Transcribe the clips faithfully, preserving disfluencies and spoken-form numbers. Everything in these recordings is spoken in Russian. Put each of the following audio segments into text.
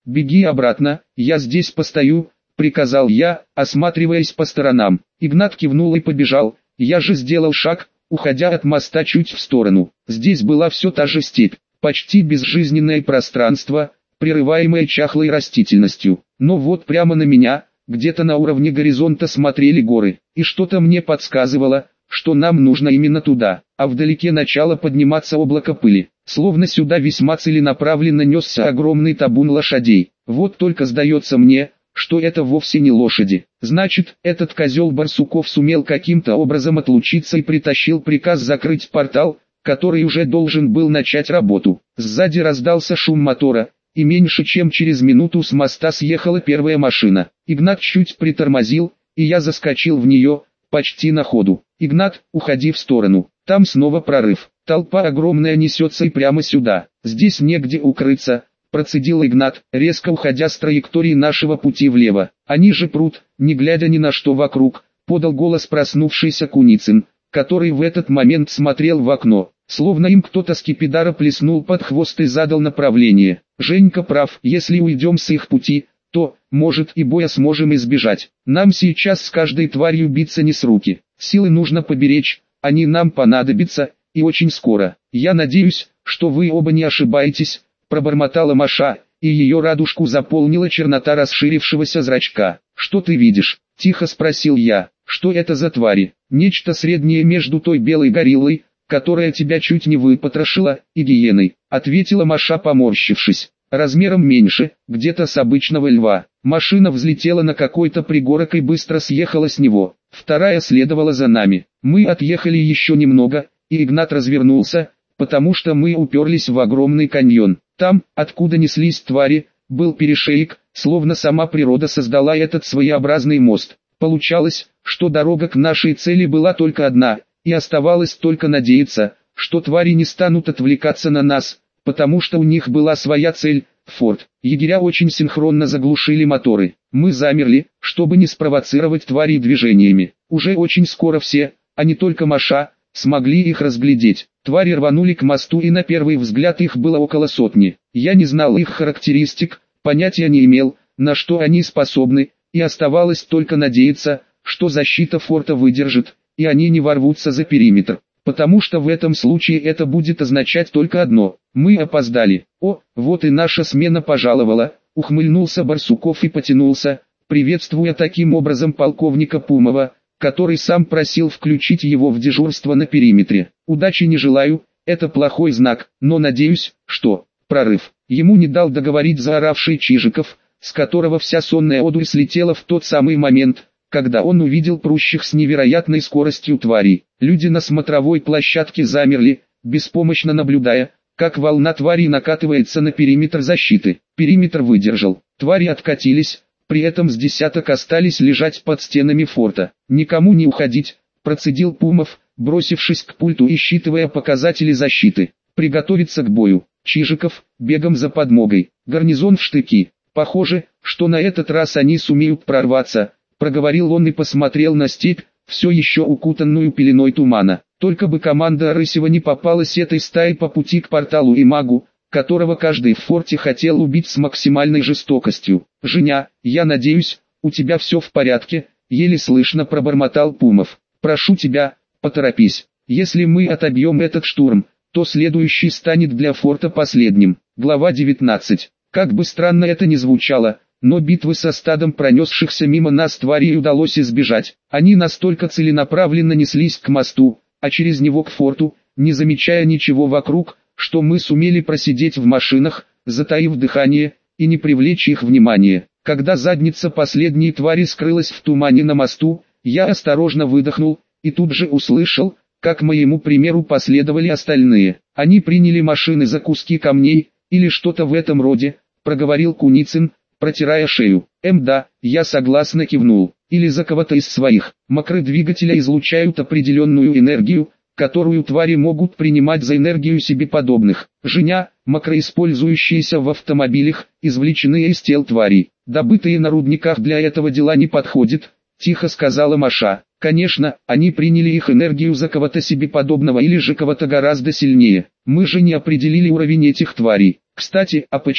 беги обратно, я здесь постою», — приказал я, осматриваясь по сторонам. Игнат кивнул и побежал, я же сделал шаг, уходя от моста чуть в сторону. Здесь была все та же степь, почти безжизненное пространство, прерываемое чахлой растительностью. Но вот прямо на меня, где-то на уровне горизонта смотрели горы, и что-то мне подсказывало, что нам нужно именно туда, а вдалеке начало подниматься облако пыли, словно сюда весьма целенаправленно несся огромный табун лошадей. Вот только сдается мне, что это вовсе не лошади. Значит, этот козел Барсуков сумел каким-то образом отлучиться и притащил приказ закрыть портал, который уже должен был начать работу. Сзади раздался шум мотора, и меньше чем через минуту с моста съехала первая машина. Игнат чуть притормозил, и я заскочил в нее, почти на ходу. «Игнат, уходи в сторону, там снова прорыв. Толпа огромная несется и прямо сюда. Здесь негде укрыться», — процедил Игнат, резко уходя с траектории нашего пути влево. «Они же прут, не глядя ни на что вокруг», — подал голос проснувшийся Куницын, который в этот момент смотрел в окно, словно им кто-то с скипидара плеснул под хвост и задал направление. «Женька прав, если уйдем с их пути, то, может, и боя сможем избежать. Нам сейчас с каждой тварью биться не с руки. Силы нужно поберечь, они нам понадобятся, и очень скоро. Я надеюсь, что вы оба не ошибаетесь», — пробормотала Маша, и ее радужку заполнила чернота расширившегося зрачка. «Что ты видишь?» — тихо спросил я. «Что это за твари?» «Нечто среднее между той белой гориллой, которая тебя чуть не выпотрошила, и гиеной», — ответила Маша, поморщившись. «Размером меньше, где-то с обычного льва». Машина взлетела на какой-то пригорок и быстро съехала с него. Вторая следовала за нами. Мы отъехали еще немного, и Игнат развернулся, потому что мы уперлись в огромный каньон. Там, откуда неслись твари, был перешеек, словно сама природа создала этот своеобразный мост. Получалось, что дорога к нашей цели была только одна, и оставалось только надеяться, что твари не станут отвлекаться на нас, потому что у них была своя цель – форт. Егеря очень синхронно заглушили моторы. Мы замерли, чтобы не спровоцировать твари движениями. Уже очень скоро все, а не только Маша, смогли их разглядеть. Твари рванули к мосту, и на первый взгляд их было около сотни. Я не знал их характеристик, понятия не имел, на что они способны, и оставалось только надеяться, что защита форта выдержит, и они не ворвутся за периметр. Потому что в этом случае это будет означать только одно – мы опоздали. «О, вот и наша смена пожаловала», – ухмыльнулся Барсуков и потянулся, приветствуя таким образом полковника Пумова, который сам просил включить его в дежурство на периметре. «Удачи не желаю, это плохой знак, но надеюсь, что...» Прорыв. Ему не дал договорить заоравший Чижиков, с которого вся сонная одурь слетела в тот самый момент, когда он увидел прущих с невероятной скоростью тварей. Люди на смотровой площадке замерли, беспомощно наблюдая, как волна тварей накатывается на периметр защиты. Периметр выдержал. Твари откатились, при этом с десяток остались лежать под стенами форта. «Никому не уходить», – процедил Пумов, бросившись к пульту и считывая показатели защиты. «Приготовиться к бою». Чижиков, бегом за подмогой. Гарнизон в штыки. «Похоже, что на этот раз они сумеют прорваться», – проговорил он и посмотрел на степь, все еще укутанную пеленой тумана. Только бы команда Рысева не попалась этой стаи по пути к порталу и магу, которого каждый в форте хотел убить с максимальной жестокостью. «Женя, я надеюсь, у тебя все в порядке», — еле слышно пробормотал Пумов. «Прошу тебя, поторопись. Если мы отобьем этот штурм, то следующий станет для форта последним». Глава девятнадцать. Как бы странно это ни звучало, но битвы со стадом пронесшихся мимо нас тварей удалось избежать. Они настолько целенаправленно неслись к мосту, а через него к форту, не замечая ничего вокруг, что мы сумели просидеть в машинах, затаив дыхание, и не привлечь их внимание. Когда задница последней твари скрылась в тумане на мосту, я осторожно выдохнул, и тут же услышал, как моему примеру последовали остальные. Они приняли машины за куски камней, или что-то в этом роде, проговорил Куницын, протирая шею. «Эм да, я согласно кивнул. Или за кого-то из своих. Макры двигателя излучают определенную энергию, которую твари могут принимать за энергию себе подобных. Женя, макры, использующиеся в автомобилях, извлеченные из тел тварей, добытые на рудниках, для этого дела не подходят», — тихо сказала Маша. «Конечно, они приняли их энергию за кого-то себе подобного или же кого-то гораздо сильнее. Мы же не определили уровень этих тварей. Кстати, а почему?»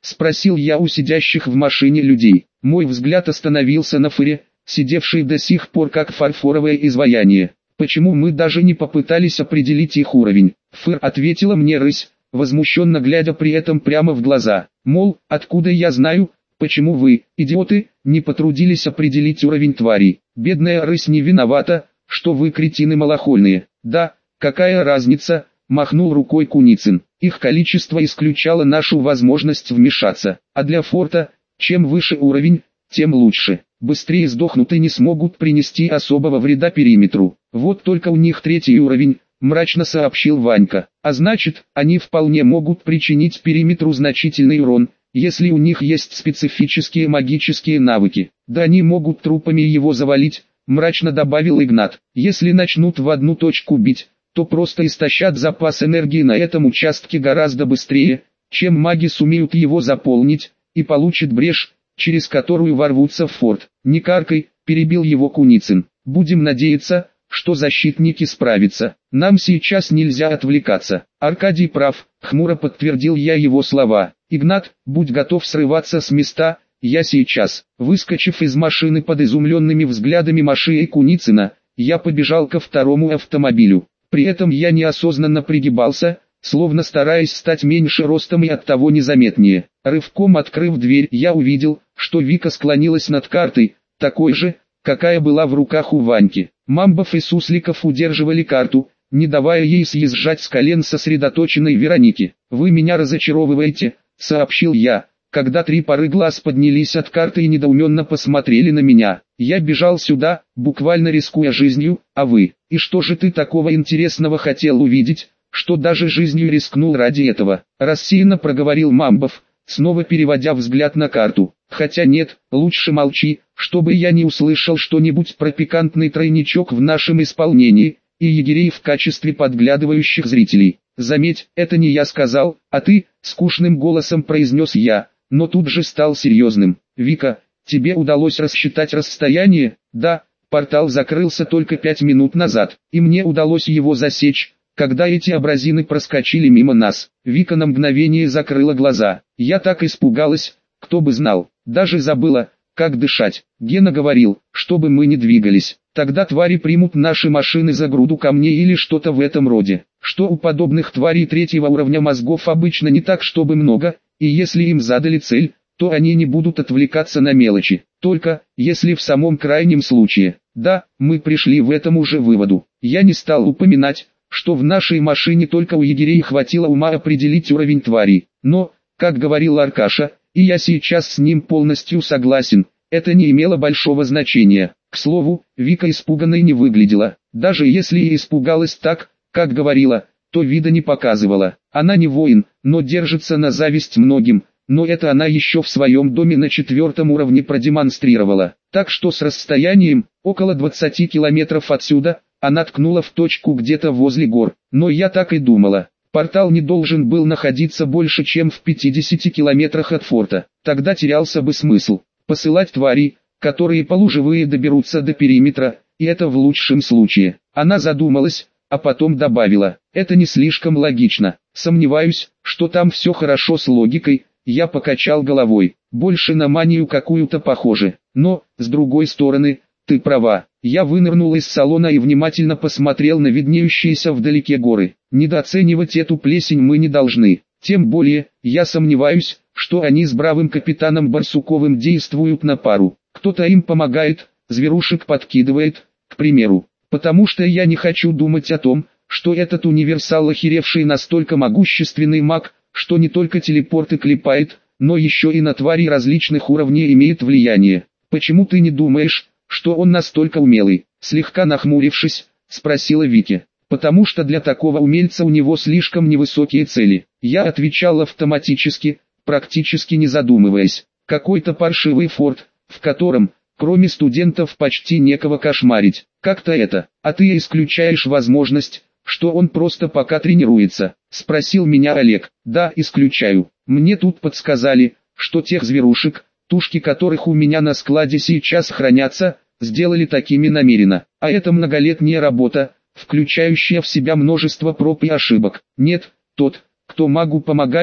Спросил я у сидящих в машине людей. Мой взгляд остановился на Фыре, сидевшей до сих пор как фарфоровое изваяние. Почему мы даже не попытались определить их уровень? Фыр, ответила мне рысь, возмущенно глядя при этом прямо в глаза. Мол, откуда я знаю, почему вы, идиоты, не потрудились определить уровень тварей? Бедная рысь не виновата, что вы кретины малохольные. Да, какая разница, махнул рукой Куницын. Их количество исключало нашу возможность вмешаться. А для форта, чем выше уровень, тем лучше. Быстрее сдохнут и не смогут принести особого вреда периметру. Вот только у них третий уровень, мрачно сообщил Ванька. А значит, они вполне могут причинить периметру значительный урон, если у них есть специфические магические навыки. Да они могут трупами его завалить, мрачно добавил Игнат. Если начнут в одну точку бить, то просто истощат запас энергии на этом участке гораздо быстрее, чем маги сумеют его заполнить, и получат брешь, через которую ворвутся в форт. Не каркай, перебил его Куницын. Будем надеяться, что защитники справятся. Нам сейчас нельзя отвлекаться. Аркадий прав, хмуро подтвердил я его слова. Игнат, будь готов срываться с места, я сейчас. Выскочив из машины под изумленными взглядами Маши и Куницына, я побежал ко второму автомобилю. При этом я неосознанно пригибался, словно стараясь стать меньше ростом и оттого незаметнее. Рывком открыв дверь, я увидел, что Вика склонилась над картой, такой же, какая была в руках у Ваньки. Мамбов и Сусликов удерживали карту, не давая ей съезжать с колен сосредоточенной Вероники. «Вы меня разочаровываете», — сообщил я, когда три пары глаз поднялись от карты и недоуменно посмотрели на меня. «Я бежал сюда, буквально рискуя жизнью, а вы? И что же ты такого интересного хотел увидеть, что даже жизнью рискнул ради этого?» Рассеянно проговорил Мамбов, снова переводя взгляд на карту. «Хотя нет, лучше молчи, чтобы я не услышал что-нибудь про пикантный тройничок в нашем исполнении, и егерей в качестве подглядывающих зрителей. Заметь, это не я сказал, а ты», — скучным голосом произнес я, но тут же стал серьезным. «Вика, тебе удалось рассчитать расстояние?» «Да, портал закрылся только пять минут назад, и мне удалось его засечь, когда эти абразины проскочили мимо нас». Вика на мгновение закрыла глаза. «Я так испугалась, кто бы знал, даже забыла, как дышать. Гена говорил, чтобы мы не двигались, тогда твари примут наши машины за груду камней или что-то в этом роде. Что у подобных тварей третьего уровня мозгов обычно не так чтобы много, и если им задали цель, то они не будут отвлекаться на мелочи, только, если в самом крайнем случае. Да, мы пришли в этом уже выводу. Я не стал упоминать, что в нашей машине только у егерей хватило ума определить уровень тварей, но, как говорил Аркаша, и я сейчас с ним полностью согласен, это не имело большого значения. К слову, Вика испуганной не выглядела, даже если и испугалась так, как говорила, то вида не показывала. Она не воин, но держится на зависть многим, но это она еще в своем доме на четвертом уровне продемонстрировала. Так что с расстоянием, около двадцати километров отсюда, она ткнула в точку где-то возле гор, но я так и думала. Портал не должен был находиться больше чем в пятидесяти километрах от форта, тогда терялся бы смысл посылать тварей, которые полуживые доберутся до периметра, и это в лучшем случае. Она задумалась, а потом добавила, это не слишком логично, сомневаюсь, что там все хорошо с логикой. Я покачал головой, больше на манию какую-то похоже, но, с другой стороны, ты права. Я вынырнул из салона и внимательно посмотрел на виднеющиеся вдалеке горы. Недооценивать эту плесень мы не должны, тем более, я сомневаюсь, что они с бравым капитаном Барсуковым действуют на пару. Кто-то им помогает, зверушек подкидывает, к примеру, потому что я не хочу думать о том, что этот универсал охеревший настолько могущественный маг, что не только телепорты клепает, но еще и на твари различных уровней имеет влияние. Почему ты не думаешь, что он настолько умелый? Слегка нахмурившись, спросила Вики. Потому что для такого умельца у него слишком невысокие цели. Я отвечал автоматически, практически не задумываясь. Какой-то паршивый форт, в котором, кроме студентов, почти некого кошмарить. Как-то это. А ты исключаешь возможность, что он просто пока тренируется? Спросил меня Олег. Да, исключаю. Мне тут подсказали, что тех зверушек, тушки которых у меня на складе сейчас хранятся, сделали такими намеренно. А это многолетняя работа, включающая в себя множество проб и ошибок. Нет, тот, кто магу помогает,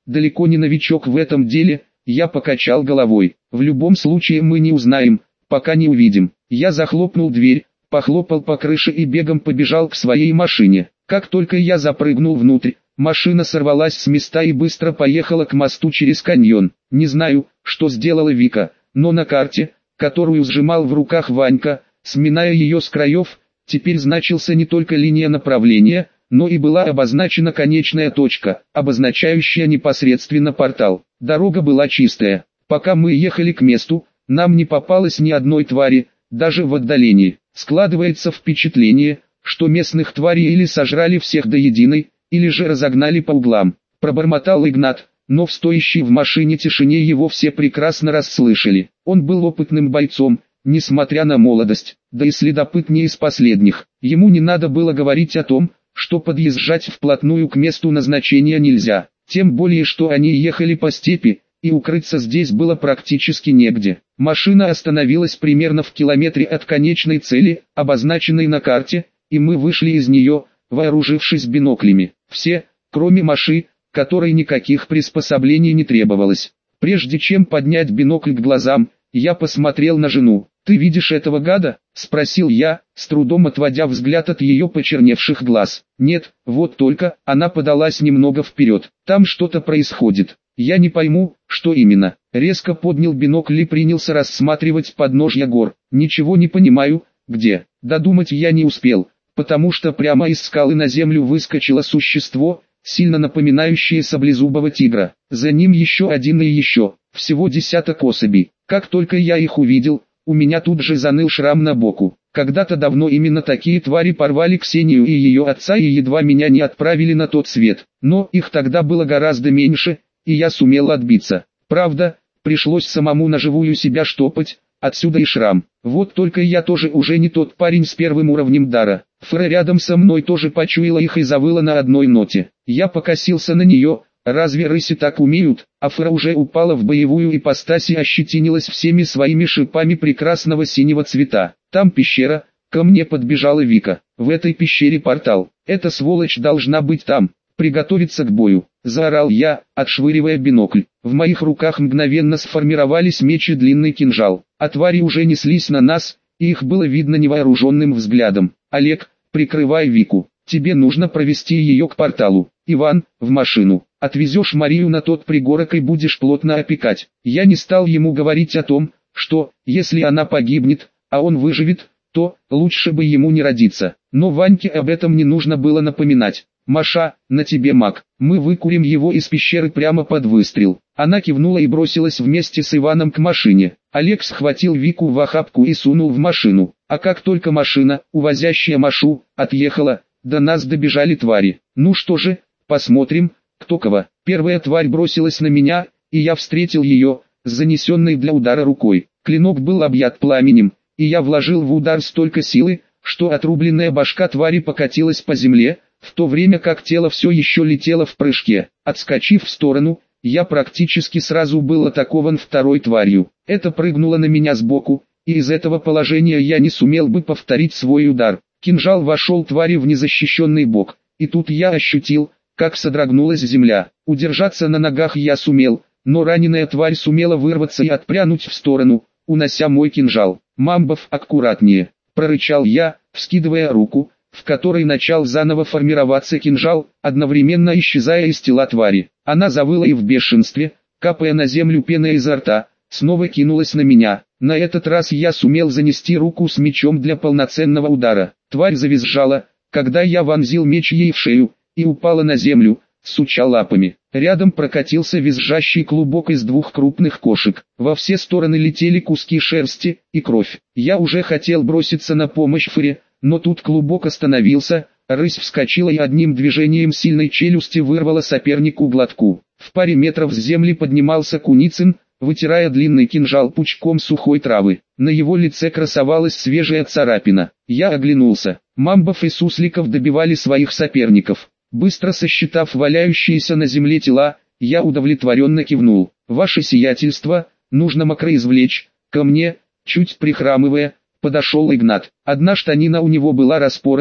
далеко не новичок в этом деле, я покачал головой. В любом случае мы не узнаем, пока не увидим. Я захлопнул дверь, похлопал по крыше и бегом побежал к своей машине. Как только я запрыгнул внутрь, машина сорвалась с места и быстро поехала к мосту через каньон. Не знаю, что сделала Вика, но на карте, которую сжимал в руках Ванька, сминая ее с краев, теперь значился не только линия направления, но и была обозначена конечная точка, обозначающая непосредственно портал. Дорога была чистая. Пока мы ехали к месту, нам не попалось ни одной твари, даже в отдалении. Складывается впечатление, что местных тварей или сожрали всех до единой, или же разогнали по углам. Пробормотал Игнат, но в стоящей в машине тишине его все прекрасно расслышали. Он был опытным бойцом, несмотря на молодость, да и следопыт не из последних. Ему не надо было говорить о том, что подъезжать вплотную к месту назначения нельзя, тем более что они ехали по степи, и укрыться здесь было практически негде. Машина остановилась примерно в километре от конечной цели, обозначенной на карте, и мы вышли из нее, вооружившись биноклями. Все, кроме Маши, которой никаких приспособлений не требовалось. Прежде чем поднять бинокль к глазам, я посмотрел на жену. «Ты видишь этого гада?» – спросил я, с трудом отводя взгляд от ее почерневших глаз. «Нет, вот только», она подалась немного вперед. «Там что-то происходит. Я не пойму, что именно». Резко поднял бинокль и принялся рассматривать подножья гор. «Ничего не понимаю, где?» Додумать я не успел, потому что прямо из скалы на землю выскочило существо, сильно напоминающее саблезубого тигра. За ним еще один и еще, всего десяток особей. Как только я их увидел, у меня тут же заныл шрам на боку. Когда-то давно именно такие твари порвали Ксению и ее отца и едва меня не отправили на тот свет. Но их тогда было гораздо меньше, и я сумел отбиться. Правда, пришлось самому на живую себя штопать, отсюда и шрам. Вот только я тоже уже не тот парень с первым уровнем дара. Фра рядом со мной тоже почуяла их и завыла на одной ноте. Я покосился на нее. Разве рыси так умеют? Афра уже упала в боевую ипостась и ощетинилась всеми своими шипами прекрасного синего цвета. Там пещера, ко мне подбежала Вика. В этой пещере портал. Эта сволочь должна быть там. Приготовиться к бою. Заорал я, отшвыривая бинокль. В моих руках мгновенно сформировались меч и длинный кинжал. А твари уже неслись на нас, и их было видно невооруженным взглядом. «Олег, прикрывай Вику. Тебе нужно провести ее к порталу. Иван, в машину. Отвезешь Марию на тот пригорок и будешь плотно опекать». Я не стал ему говорить о том, что, если она погибнет, а он выживет, то лучше бы ему не родиться. Но Ваньке об этом не нужно было напоминать. «Маша, на тебе маг. Мы выкурим его из пещеры прямо под выстрел». Она кивнула и бросилась вместе с Иваном к машине. Олег схватил Вику в охапку и сунул в машину. А как только машина, увозящая Машу, отъехала, до нас добежали твари. «Ну что же, посмотрим, кто кого». Первая тварь бросилась на меня, и я встретил ее, с занесенной для удара рукой. Клинок был объят пламенем, и я вложил в удар столько силы, что отрубленная башка твари покатилась по земле, в то время как тело все еще летело в прыжке. Отскочив в сторону, я практически сразу был атакован второй тварью. Это прыгнуло на меня сбоку, и из этого положения я не сумел бы повторить свой удар. Кинжал вошел твари в незащищенный бок, и тут я ощутил, как содрогнулась земля. Удержаться на ногах я сумел, но раненая тварь сумела вырваться и отпрянуть в сторону, унося мой кинжал. «Мамбов, аккуратнее!» – прорычал я, вскидывая руку, в которой начал заново формироваться кинжал, одновременно исчезая из тела твари. Она завыла и в бешенстве, капая на землю пеной изо рта, снова кинулась на меня. На этот раз я сумел занести руку с мечом для полноценного удара. Тварь завизжала, когда я вонзил меч ей в шею, и упала на землю, суча лапами. Рядом прокатился визжащий клубок из двух крупных кошек. Во все стороны летели куски шерсти и кровь. Я уже хотел броситься на помощь Фре, но тут клубок остановился, рысь вскочила и одним движением сильной челюсти вырвала сопернику глотку. В паре метров с земли поднимался Куницын, вытирая длинный кинжал пучком сухой травы. На его лице красовалась свежая царапина. Я оглянулся. Мамбов и Сусликов добивали своих соперников. Быстро сосчитав валяющиеся на земле тела, я удовлетворенно кивнул. «Ваше сиятельство, нужно мокро извлечь, ко мне», чуть прихрамывая, подошел Игнат. Одна штанина у него была распорота,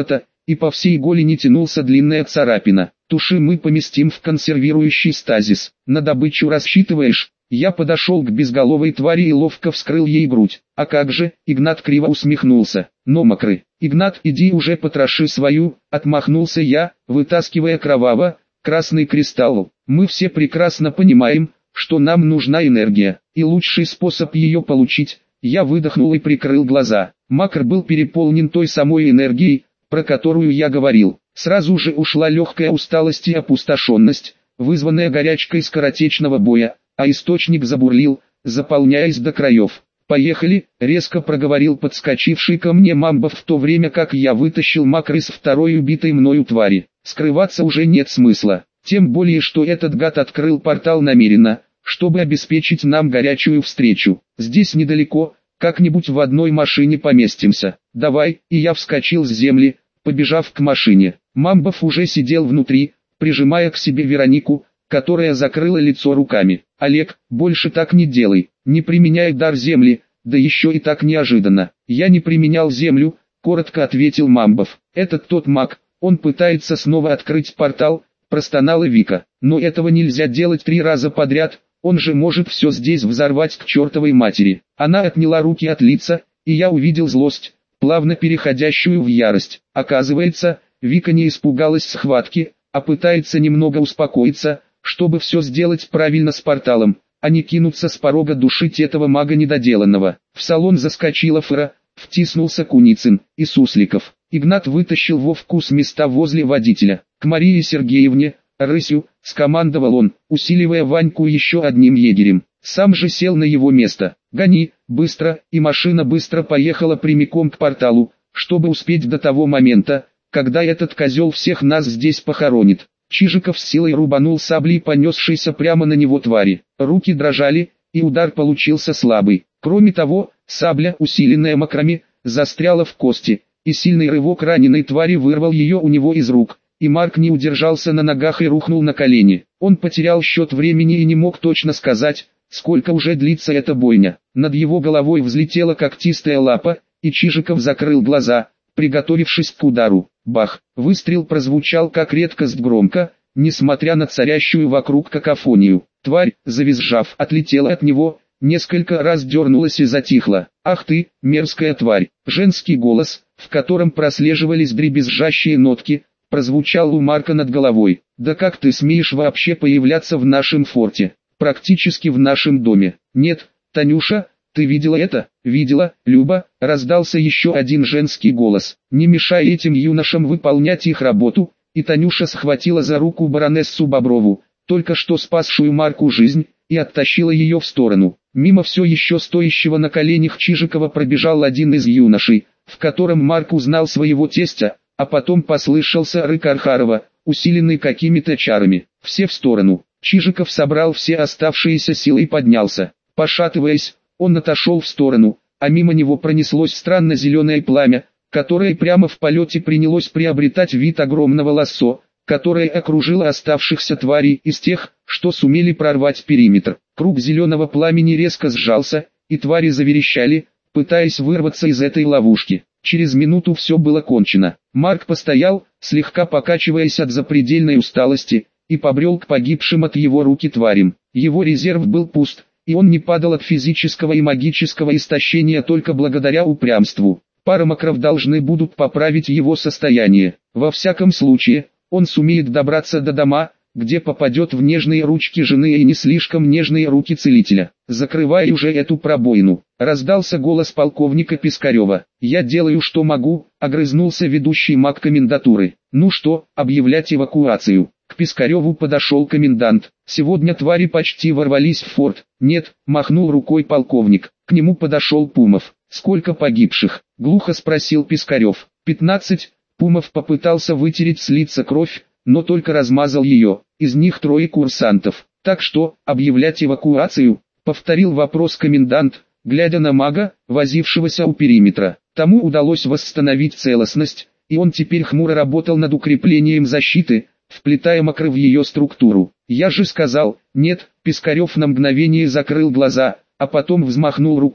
и по всей голени тянулся длинная царапина. Туши мы поместим в консервирующий стазис. На добычу рассчитываешь? Я подошел к безголовой твари и ловко вскрыл ей грудь. А как же, Игнат криво усмехнулся. Но мокрый. Игнат, иди уже потроши свою, отмахнулся я, вытаскивая кроваво, красный кристалл. Мы все прекрасно понимаем, что нам нужна энергия, и лучший способ ее получить. Я выдохнул и прикрыл глаза. Макр был переполнен той самой энергией, про которую я говорил. Сразу же ушла легкая усталость и опустошенность, вызванная горячкой скоротечного боя, а источник забурлил, заполняясь до краев. «Поехали», — резко проговорил подскочивший ко мне Мамбов в то время, как я вытащил Макр из второй убитой мною твари. Скрываться уже нет смысла, тем более что этот гад открыл портал намеренно, чтобы обеспечить нам горячую встречу. Здесь недалеко, как-нибудь в одной машине поместимся. Давай, и я вскочил с земли, побежав к машине. Мамбов уже сидел внутри, прижимая к себе Веронику, которая закрыла лицо руками. «Олег, больше так не делай, не применяй дар земли, да еще и так неожиданно». «Я не применял землю», — коротко ответил Мамбов. «Этот тот маг, он пытается снова открыть портал», — простонала Вика. «Но этого нельзя делать три раза подряд, он же может все здесь взорвать к чертовой матери». Она отняла руки от лица, и я увидел злость, плавно переходящую в ярость. Оказывается, Вика не испугалась схватки, а пытается немного успокоиться, чтобы все сделать правильно с порталом, а не кинуться с порога душить этого мага недоделанного. В салон заскочила Фра, втиснулся Куницын и Сусликов. Игнат вытащил Вовку с места возле водителя. «К Марии Сергеевне, рысью», — скомандовал он, усиливая Ваньку еще одним егерем. Сам же сел на его место. «Гони, быстро», и машина быстро поехала прямиком к порталу, чтобы успеть до того момента, когда этот козел всех нас здесь похоронит. Чижиков с силой рубанул саблей понесшейся прямо на него твари. Руки дрожали, и удар получился слабый. Кроме того, сабля, усиленная макрами, застряла в кости, и сильный рывок раненой твари вырвал ее у него из рук, и Марк не удержался на ногах и рухнул на колени. Он потерял счет времени и не мог точно сказать, сколько уже длится эта бойня. Над его головой взлетела когтистая лапа, и Чижиков закрыл глаза, приготовившись к удару. Бах! Выстрел прозвучал как редкость громко, несмотря на царящую вокруг какофонию. Тварь, завизжав, отлетела от него, несколько раз дернулась и затихла. «Ах ты, мерзкая тварь!» Женский голос, в котором прослеживались дребезжащие нотки, прозвучал у Марка над головой. «Да как ты смеешь вообще появляться в нашем форте? Практически в нашем доме?» «Нет, Танюша, ты видела это?» «Видела, Люба», — раздался еще один женский голос. «Не мешай этим юношам выполнять их работу», и Танюша схватила за руку баронессу Боброву, только что спасшую Марку жизнь, и оттащила ее в сторону. Мимо все еще стоящего на коленях Чижикова пробежал один из юношей, в котором Марк узнал своего тестя, а потом послышался рык Архарова, усиленный какими-то чарами. Все в сторону. Чижиков собрал все оставшиеся силы и поднялся. Пошатываясь, он отошел в сторону, а мимо него пронеслось странно зеленое пламя, которое прямо в полете принялось приобретать вид огромного лассо, которое окружило оставшихся тварей из тех, что сумели прорвать периметр. Круг зеленого пламени резко сжался, и твари заверещали, пытаясь вырваться из этой ловушки. Через минуту все было кончено. Марк постоял, слегка покачиваясь от запредельной усталости, и побрел к погибшим от его руки тварям. Его резерв был пуст, и он не падал от физического и магического истощения только благодаря упрямству. Пара макров должны будут поправить его состояние. Во всяком случае, он сумеет добраться до дома, где попадет в нежные ручки жены и не слишком нежные руки целителя. «Закрывай уже эту пробоину», — раздался голос полковника Пискарева. «Я делаю что могу», — огрызнулся ведущий маг комендатуры. «Ну что, объявлять эвакуацию?» К Пискареву подошел комендант. «Сегодня твари почти ворвались в форт». «Нет», — махнул рукой полковник. К нему подошел Пумов. «Сколько погибших?» — глухо спросил Пискарев. «Пятнадцать». Пумов попытался вытереть с лица кровь, но только размазал ее. Из них трое курсантов. «Так что, объявлять эвакуацию?» — повторил вопрос комендант, глядя на мага, возившегося у периметра. Тому удалось восстановить целостность, и он теперь хмуро работал над укреплением защиты, вплетая макры в ее структуру. «Я же сказал, нет», — Пискарев на мгновение закрыл глаза, а потом взмахнул рукой,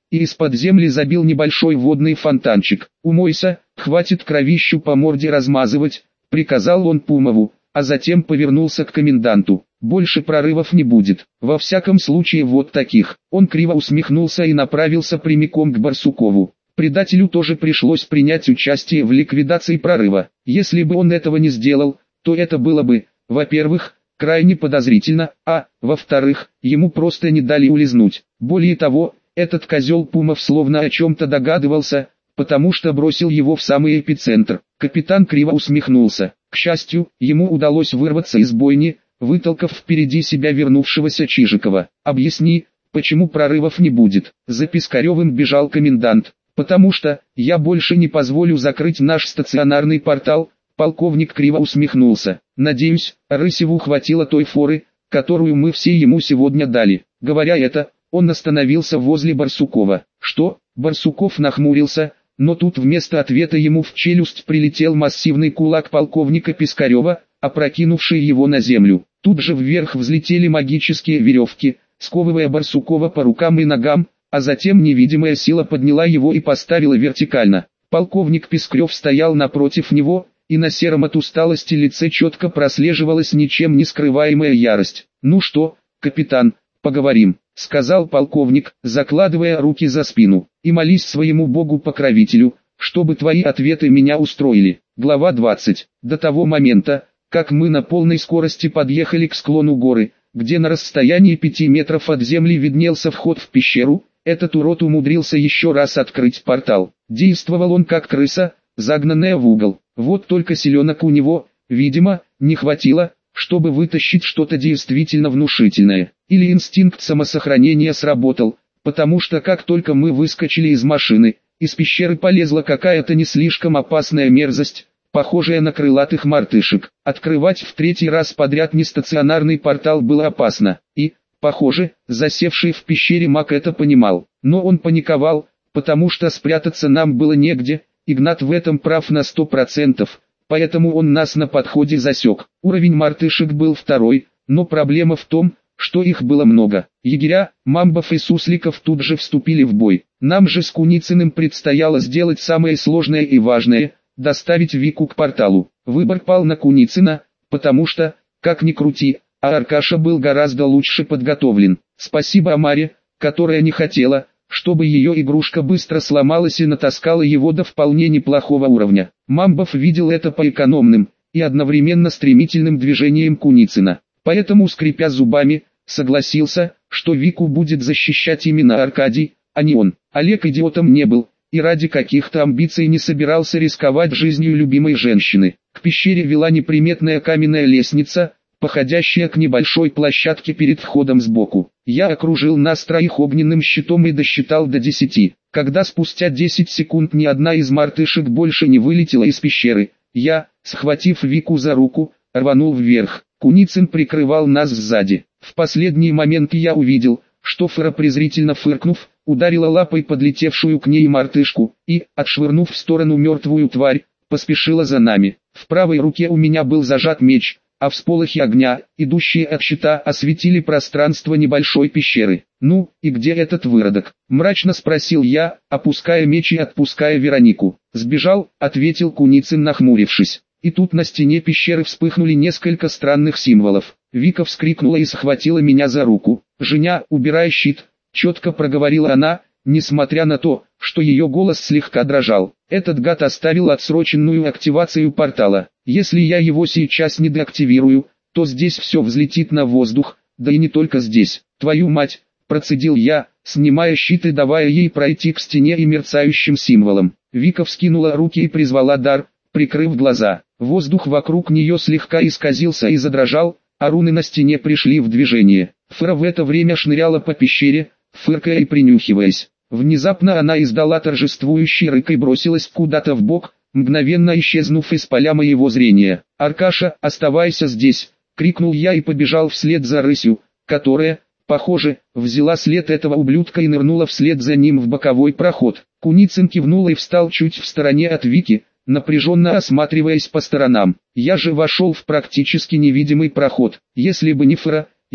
и из-под земли забил небольшой водный фонтанчик. «Умойся, хватит кровищу по морде размазывать», — приказал он Пумову, а затем повернулся к коменданту. «Больше прорывов не будет, во всяком случае вот таких». Он криво усмехнулся и направился прямиком к Барсукову. Предателю тоже пришлось принять участие в ликвидации прорыва. Если бы он этого не сделал, то это было бы, во-первых, крайне подозрительно, а, во-вторых, ему просто не дали улизнуть. Более того, этот козел Пумов словно о чем-то догадывался, потому что бросил его в самый эпицентр. Капитан криво усмехнулся. К счастью, ему удалось вырваться из бойни, вытолкав впереди себя вернувшегося Чижикова. «Объясни, почему прорывов не будет?» За Пискаревым бежал комендант. «Потому что, я больше не позволю закрыть наш стационарный портал», полковник криво усмехнулся. «Надеюсь, Рысеву хватило той форы, которую мы все ему сегодня дали». Говоря это, он остановился возле Барсукова. «Что?» Барсуков нахмурился, но тут вместо ответа ему в челюсть прилетел массивный кулак полковника Пискарева, опрокинувший его на землю. Тут же вверх взлетели магические веревки, сковывая Барсукова по рукам и ногам, а затем невидимая сила подняла его и поставила вертикально. Полковник Пискарев стоял напротив него, и на сером от усталости лице четко прослеживалась ничем не скрываемая ярость. «Ну что, капитан, поговорим», — сказал полковник, закладывая руки за спину. «И молись своему богу-покровителю, чтобы твои ответы меня устроили». Глава двадцать. До того момента, как мы на полной скорости подъехали к склону горы, где на расстоянии пяти метров от земли виднелся вход в пещеру, этот урод умудрился еще раз открыть портал. Действовал он как крыса, загнанная в угол. Вот только силенок у него, видимо, не хватило, чтобы вытащить что-то действительно внушительное. Или инстинкт самосохранения сработал, потому что как только мы выскочили из машины, из пещеры полезла какая-то не слишком опасная мерзость, похожая на крылатых мартышек. Открывать в третий раз подряд нестационарный портал было опасно, и, похоже, засевший в пещере маг это понимал. Но он паниковал, потому что спрятаться нам было негде. Игнат в этом прав на сто процентов, поэтому он нас на подходе засек. Уровень мартышек был второй, но проблема в том, что их было много. Егеря, мамбов и сусликов тут же вступили в бой. Нам же с Куницыным предстояло сделать самое сложное и важное – доставить Вику к порталу. Выбор пал на Куницына, потому что, как ни крути, а Аркаша был гораздо лучше подготовлен. Спасибо Амаре, которая не хотела, чтобы ее игрушка быстро сломалась и натаскала его до вполне неплохого уровня. Мамбов видел это по экономным и одновременно стремительным движениям Куницына. Поэтому, скрипя зубами, согласился, что Вику будет защищать именно Аркадий, а не он. Олег идиотом не был, и ради каких-то амбиций не собирался рисковать жизнью любимой женщины. К пещере вела неприметная каменная лестница, походящая к небольшой площадке перед входом сбоку. Я окружил нас троих огненным щитом и досчитал до десяти. Когда спустя десять секунд ни одна из мартышек больше не вылетела из пещеры, я, схватив Вику за руку, рванул вверх. Куницын прикрывал нас сзади. В последний момент я увидел, что Фера, презрительно фыркнув, ударила лапой подлетевшую к ней мартышку и, отшвырнув в сторону мертвую тварь, поспешила за нами. В правой руке у меня был зажат меч, а всполохи огня, идущие от щита, осветили пространство небольшой пещеры. «Ну, и где этот выродок?» – мрачно спросил я, опуская меч и отпуская Веронику. «Сбежал», – ответил Куницын, нахмурившись. И тут на стене пещеры вспыхнули несколько странных символов. Вика вскрикнула и схватила меня за руку. «Женя, убирай щит», – четко проговорила она, несмотря на то, что ее голос слегка дрожал. «Этот гад оставил отсроченную активацию портала. Если я его сейчас не деактивирую, то здесь все взлетит на воздух, да и не только здесь. Твою мать!» – процедил я, снимая щит и давая ей пройти к стене и мерцающим символам. Вика вскинула руки и призвала дар, прикрыв глаза. Воздух вокруг нее слегка исказился и задрожал, а руны на стене пришли в движение. Фера в это время шныряла по пещере, фыркая и принюхиваясь. Внезапно она издала торжествующий рык и бросилась куда-то вбок, мгновенно исчезнув из поля моего зрения. «Аркаша, оставайся здесь!» — крикнул я и побежал вслед за рысью, которая, похоже, взяла след этого ублюдка и нырнула вслед за ним в боковой проход. Куницын кивнул и встал чуть в стороне от Вики, напряженно осматриваясь по сторонам. Я же вошел в практически невидимый проход. Если бы не Фера,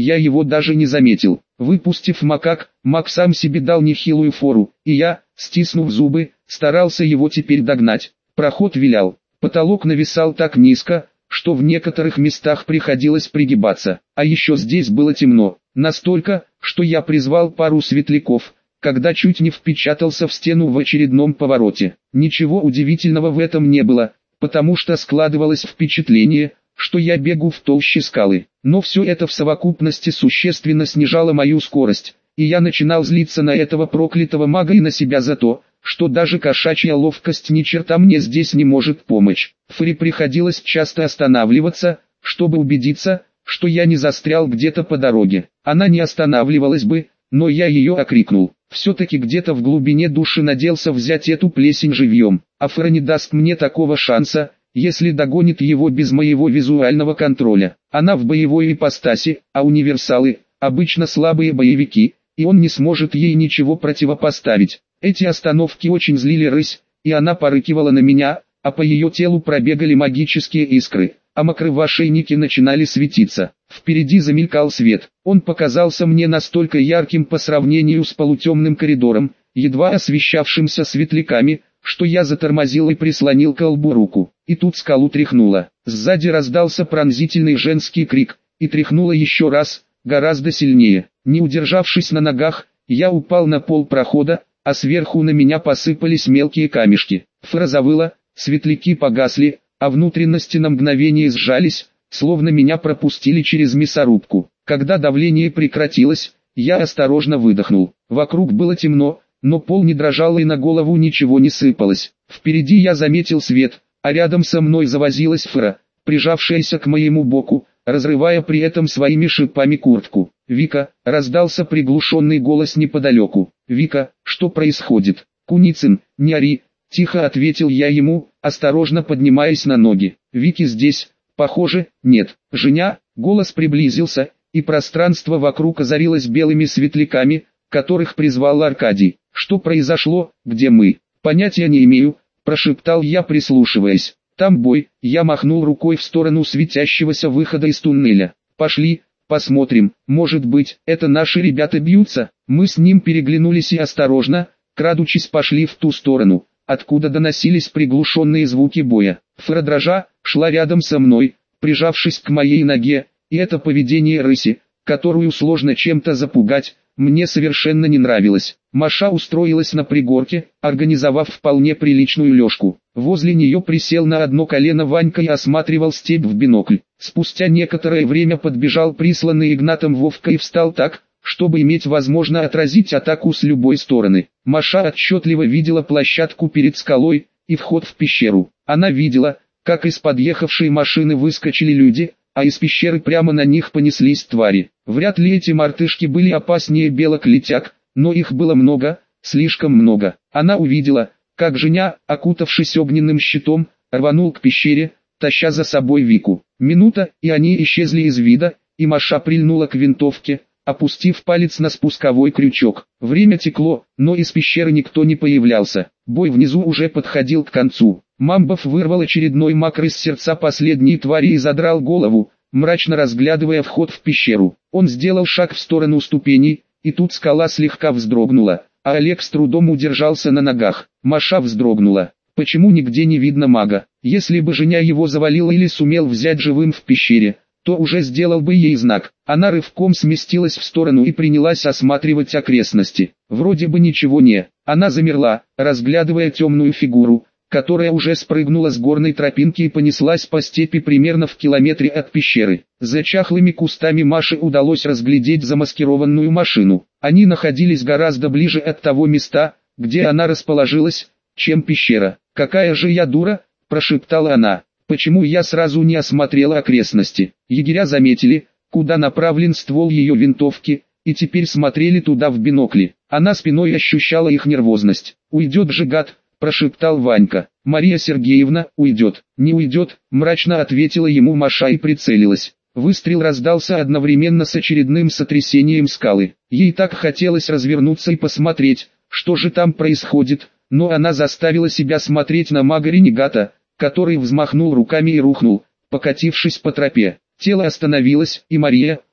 я его даже не заметил. Выпустив макак, мак сам себе дал нехилую фору, и я, стиснув зубы, старался его теперь догнать. Проход вилял, потолок нависал так низко, что в некоторых местах приходилось пригибаться, а еще здесь было темно, настолько, что я призвал пару светляков, когда чуть не впечатался в стену в очередном повороте. Ничего удивительного в этом не было, потому что складывалось впечатление, что я бегу в толще скалы. Но все это в совокупности существенно снижало мою скорость, и я начинал злиться на этого проклятого мага и на себя за то, что даже кошачья ловкость ни черта мне здесь не может помочь. Фри приходилось часто останавливаться, чтобы убедиться, что я не застрял где-то по дороге. Она не останавливалась бы, но я ее окрикнул. Все-таки где-то в глубине души надеялся взять эту плесень живьем, а Фра не даст мне такого шанса, если догонит его без моего визуального контроля. Она в боевой ипостаси, а универсалы – обычно слабые боевики, и он не сможет ей ничего противопоставить. Эти остановки очень злили рысь, и она порыкивала на меня, а по ее телу пробегали магические искры, а мокры в ошейнике начинали светиться. Впереди замелькал свет, он показался мне настолько ярким по сравнению с полутемным коридором, едва освещавшимся светляками, что я затормозил и прислонил к колбу руку. И тут скалу тряхнуло. Сзади раздался пронзительный женский крик, и тряхнуло еще раз, гораздо сильнее. Не удержавшись на ногах, я упал на пол прохода, а сверху на меня посыпались мелкие камешки. Фра завыла, светляки погасли, а внутренности на мгновение сжались, словно меня пропустили через мясорубку. Когда давление прекратилось, я осторожно выдохнул. Вокруг было темно, но пол не дрожал и на голову ничего не сыпалось. Впереди я заметил свет, а рядом со мной завозилась Фра, прижавшаяся к моему боку, разрывая при этом своими шипами куртку. «Вика!» — раздался приглушенный голос неподалеку. «Вика, что происходит?» «Куницын, не ори!» — тихо ответил я ему, осторожно поднимаясь на ноги. «Вики здесь?» «Похоже, нет». «Женя!» — голос приблизился, и пространство вокруг озарилось белыми светляками, которых призвал Аркадий. «Что произошло? Где мы?» «Понятия не имею», — прошептал я, прислушиваясь. «Там бой», — я махнул рукой в сторону светящегося выхода из туннеля. «Пошли, посмотрим, может быть, это наши ребята бьются?» Мы с ним переглянулись и осторожно, крадучись, пошли в ту сторону, откуда доносились приглушенные звуки боя. Фра дрожа шла рядом со мной, прижавшись к моей ноге, и это поведение рыси, которую сложно чем-то запугать, мне совершенно не нравилось. Маша устроилась на пригорке, организовав вполне приличную лёжку. Возле нее присел на одно колено Ванька и осматривал степь в бинокль. Спустя некоторое время подбежал присланный Игнатом Вовка и встал так, чтобы иметь возможность отразить атаку с любой стороны. Маша отчетливо видела площадку перед скалой и вход в пещеру. Она видела, как из подъехавшей машины выскочили люди, а из пещеры прямо на них понеслись твари. Вряд ли эти мартышки были опаснее белок-летяг, но их было много, слишком много. Она увидела, как Женя, окутавшись огненным щитом, рванул к пещере, таща за собой Вику. Минута, и они исчезли из вида, и Маша прильнула к винтовке, опустив палец на спусковой крючок. Время текло, но из пещеры никто не появлялся. Бой внизу уже подходил к концу. Мамбов вырвал очередной макр из сердца последней твари и задрал голову, мрачно разглядывая вход в пещеру. Он сделал шаг в сторону ступеней, и тут скала слегка вздрогнула, а Олег с трудом удержался на ногах. Маша вздрогнула. Почему нигде не видно мага? Если бы Женя его завалила или сумел взять живым в пещере, то уже сделал бы ей знак. Она рывком сместилась в сторону и принялась осматривать окрестности. Вроде бы ничего не. Она замерла, разглядывая темную фигуру, которая уже спрыгнула с горной тропинки и понеслась по степи примерно в километре от пещеры. За чахлыми кустами Маше удалось разглядеть замаскированную машину. Они находились гораздо ближе от того места, где она расположилась, чем пещера. «Какая же я дура!» – прошептала она. «Почему я сразу не осмотрела окрестности?» Егеря заметили, куда направлен ствол ее винтовки, и теперь смотрели туда в бинокли. Она спиной ощущала их нервозность. «Уйдет же гад!» – прошептал Ванька. «Мария Сергеевна, уйдет». «Не уйдет», – мрачно ответила ему Маша и прицелилась. Выстрел раздался одновременно с очередным сотрясением скалы. Ей так хотелось развернуться и посмотреть, что же там происходит, но она заставила себя смотреть на мага-ренегата, который взмахнул руками и рухнул, покатившись по тропе. Тело остановилось, и Мария,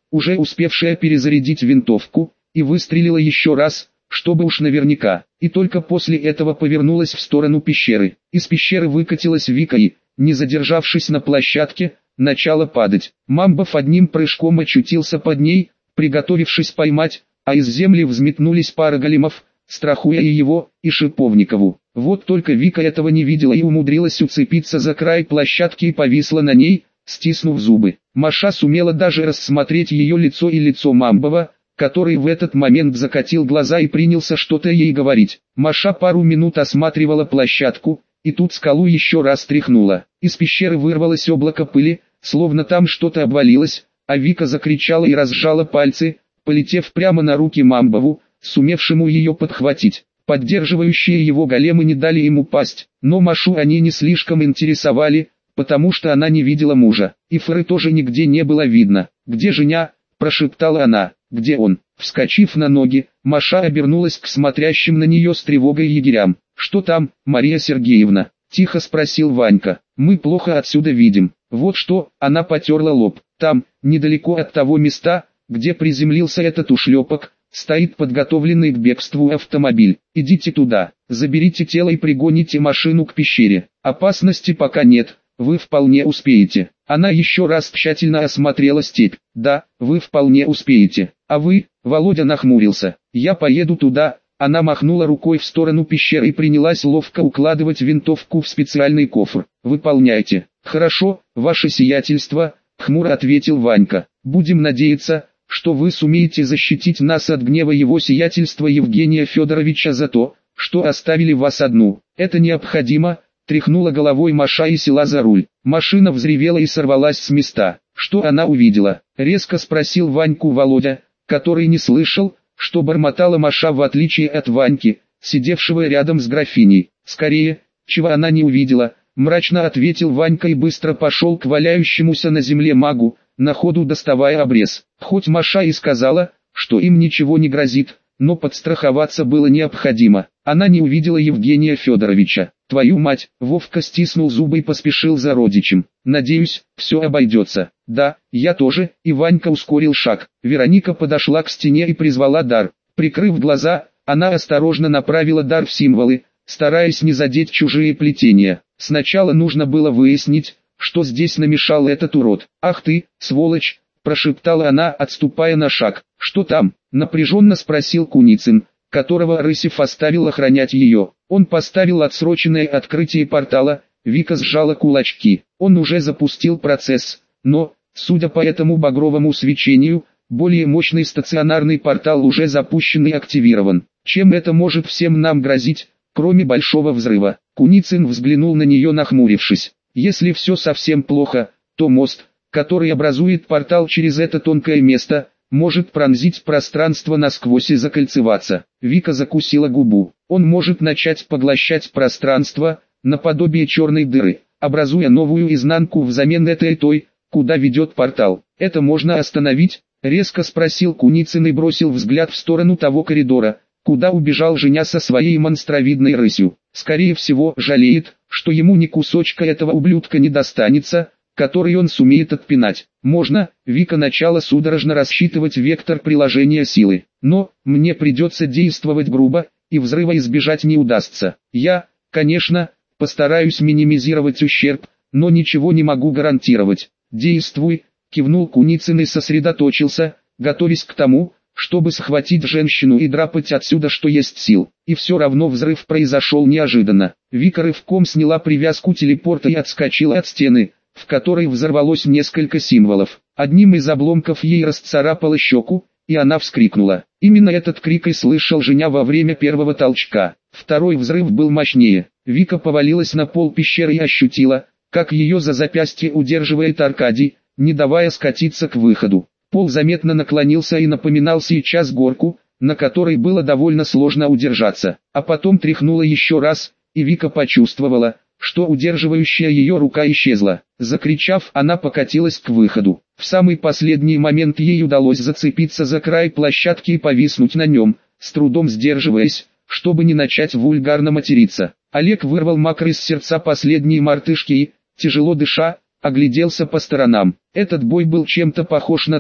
уже успевшая перезарядить винтовку, и выстрелила еще раз, чтобы уж наверняка, и только после этого повернулась в сторону пещеры. Из пещеры выкатилась Вика и, не задержавшись на площадке, начала падать. Мамбов одним прыжком очутился под ней, приготовившись поймать, а из земли взметнулись пара големов, страхуя и его, и Шиповникову. Вот только Вика этого не видела и умудрилась уцепиться за край площадки и повисла на ней, стиснув зубы. Маша сумела даже рассмотреть ее лицо и лицо Мамбова, который в этот момент закатил глаза и принялся что-то ей говорить. Маша пару минут осматривала площадку, и тут скалу еще раз тряхнула. Из пещеры вырвалось облако пыли, словно там что-то обвалилось, а Вика закричала и разжала пальцы, полетев прямо на руки Мамбову, сумевшему ее подхватить. Поддерживающие его големы не дали ему пасть, но Машу они не слишком интересовали, потому что она не видела мужа, и Фры тоже нигде не было видно. «Где Женя?» – прошептала она. «Где он?» Вскочив на ноги, Маша обернулась к смотрящим на нее с тревогой егерям. «Что там, Мария Сергеевна?» – тихо спросил Ванька. «Мы плохо отсюда видим». «Вот что», – она потерла лоб. «Там, недалеко от того места, где приземлился этот ушлепок, стоит подготовленный к бегству автомобиль. Идите туда, заберите тело и пригоните машину к пещере. Опасности пока нет, вы вполне успеете». Она еще раз тщательно осмотрела степь. «Да, вы вполне успеете. А вы?» Володя нахмурился. «Я поеду туда». Она махнула рукой в сторону пещеры и принялась ловко укладывать винтовку в специальный кофр. «Выполняйте». «Хорошо, ваше сиятельство», — хмуро ответил Ванька. «Будем надеяться, что вы сумеете защитить нас от гнева его сиятельства Евгения Федоровича за то, что оставили вас одну. Это необходимо». Тряхнула головой Маша и села за руль. Машина взревела и сорвалась с места. «Что она увидела?» — резко спросил Ваньку Володя, который не слышал, что бормотала Маша в отличие от Ваньки, сидевшего рядом с графиней. «Скорее, чего она не увидела?» — мрачно ответил Ванька и быстро пошел к валяющемуся на земле магу, на ходу доставая обрез. Хоть Маша и сказала, что им ничего не грозит, но подстраховаться было необходимо. Она не увидела Евгения Федоровича. «Твою мать!» — Вовка стиснул зубы и поспешил за родичем. «Надеюсь, все обойдется». «Да, я тоже», — и Ванька ускорил шаг. Вероника подошла к стене и призвала дар. Прикрыв глаза, она осторожно направила дар в символы, стараясь не задеть чужие плетения. Сначала нужно было выяснить, что здесь намешал этот урод. «Ах ты, сволочь!» — прошептала она, отступая на шаг. «Что там?» — напряженно спросил Куницын, которого Рысев оставил охранять ее. Он поставил отсроченное открытие портала. Вика сжала кулачки. Он уже запустил процесс, но, судя по этому багровому свечению, более мощный стационарный портал уже запущен и активирован. Чем это может всем нам грозить, кроме большого взрыва? Куницын взглянул на нее, нахмурившись. Если все совсем плохо, то мост, который образует портал через это тонкое место, может пронзить пространство насквозь и закольцеваться. Вика закусила губу. Он может начать поглощать пространство, наподобие черной дыры, образуя новую изнанку взамен этой той, куда ведет портал. «Это можно остановить?» — резко спросил Куницын и бросил взгляд в сторону того коридора, куда убежал Женя со своей монстровидной рысью. Скорее всего, жалеет, что ему ни кусочка этого ублюдка не достанется, который он сумеет отпинать. Можно, Вика начала судорожно рассчитывать вектор приложения силы. Но, мне придется действовать грубо, и взрыва избежать не удастся. Я, конечно, постараюсь минимизировать ущерб, но ничего не могу гарантировать. Действуй, кивнул Куницын и сосредоточился, готовясь к тому, чтобы схватить женщину и драпать отсюда что есть сил. И все равно взрыв произошел неожиданно. Вика рывком сняла привязку телепорта и отскочила от стены, в которой взорвалось несколько символов. Одним из обломков ей расцарапало щеку, и она вскрикнула. Именно этот крик и слышал Женя во время первого толчка. Второй взрыв был мощнее. Вика повалилась на пол пещеры и ощутила, как ее за запястье удерживает Аркадий, не давая скатиться к выходу. Пол заметно наклонился и напоминал сейчас горку, на которой было довольно сложно удержаться. А потом тряхнуло еще раз, и Вика почувствовала, что удерживающая ее рука исчезла. Закричав, она покатилась к выходу. В самый последний момент ей удалось зацепиться за край площадки и повиснуть на нем, с трудом сдерживаясь, чтобы не начать вульгарно материться. Олег вырвал макро из сердца последние мартышки и, тяжело дыша, огляделся по сторонам. Этот бой был чем-то похож на тот,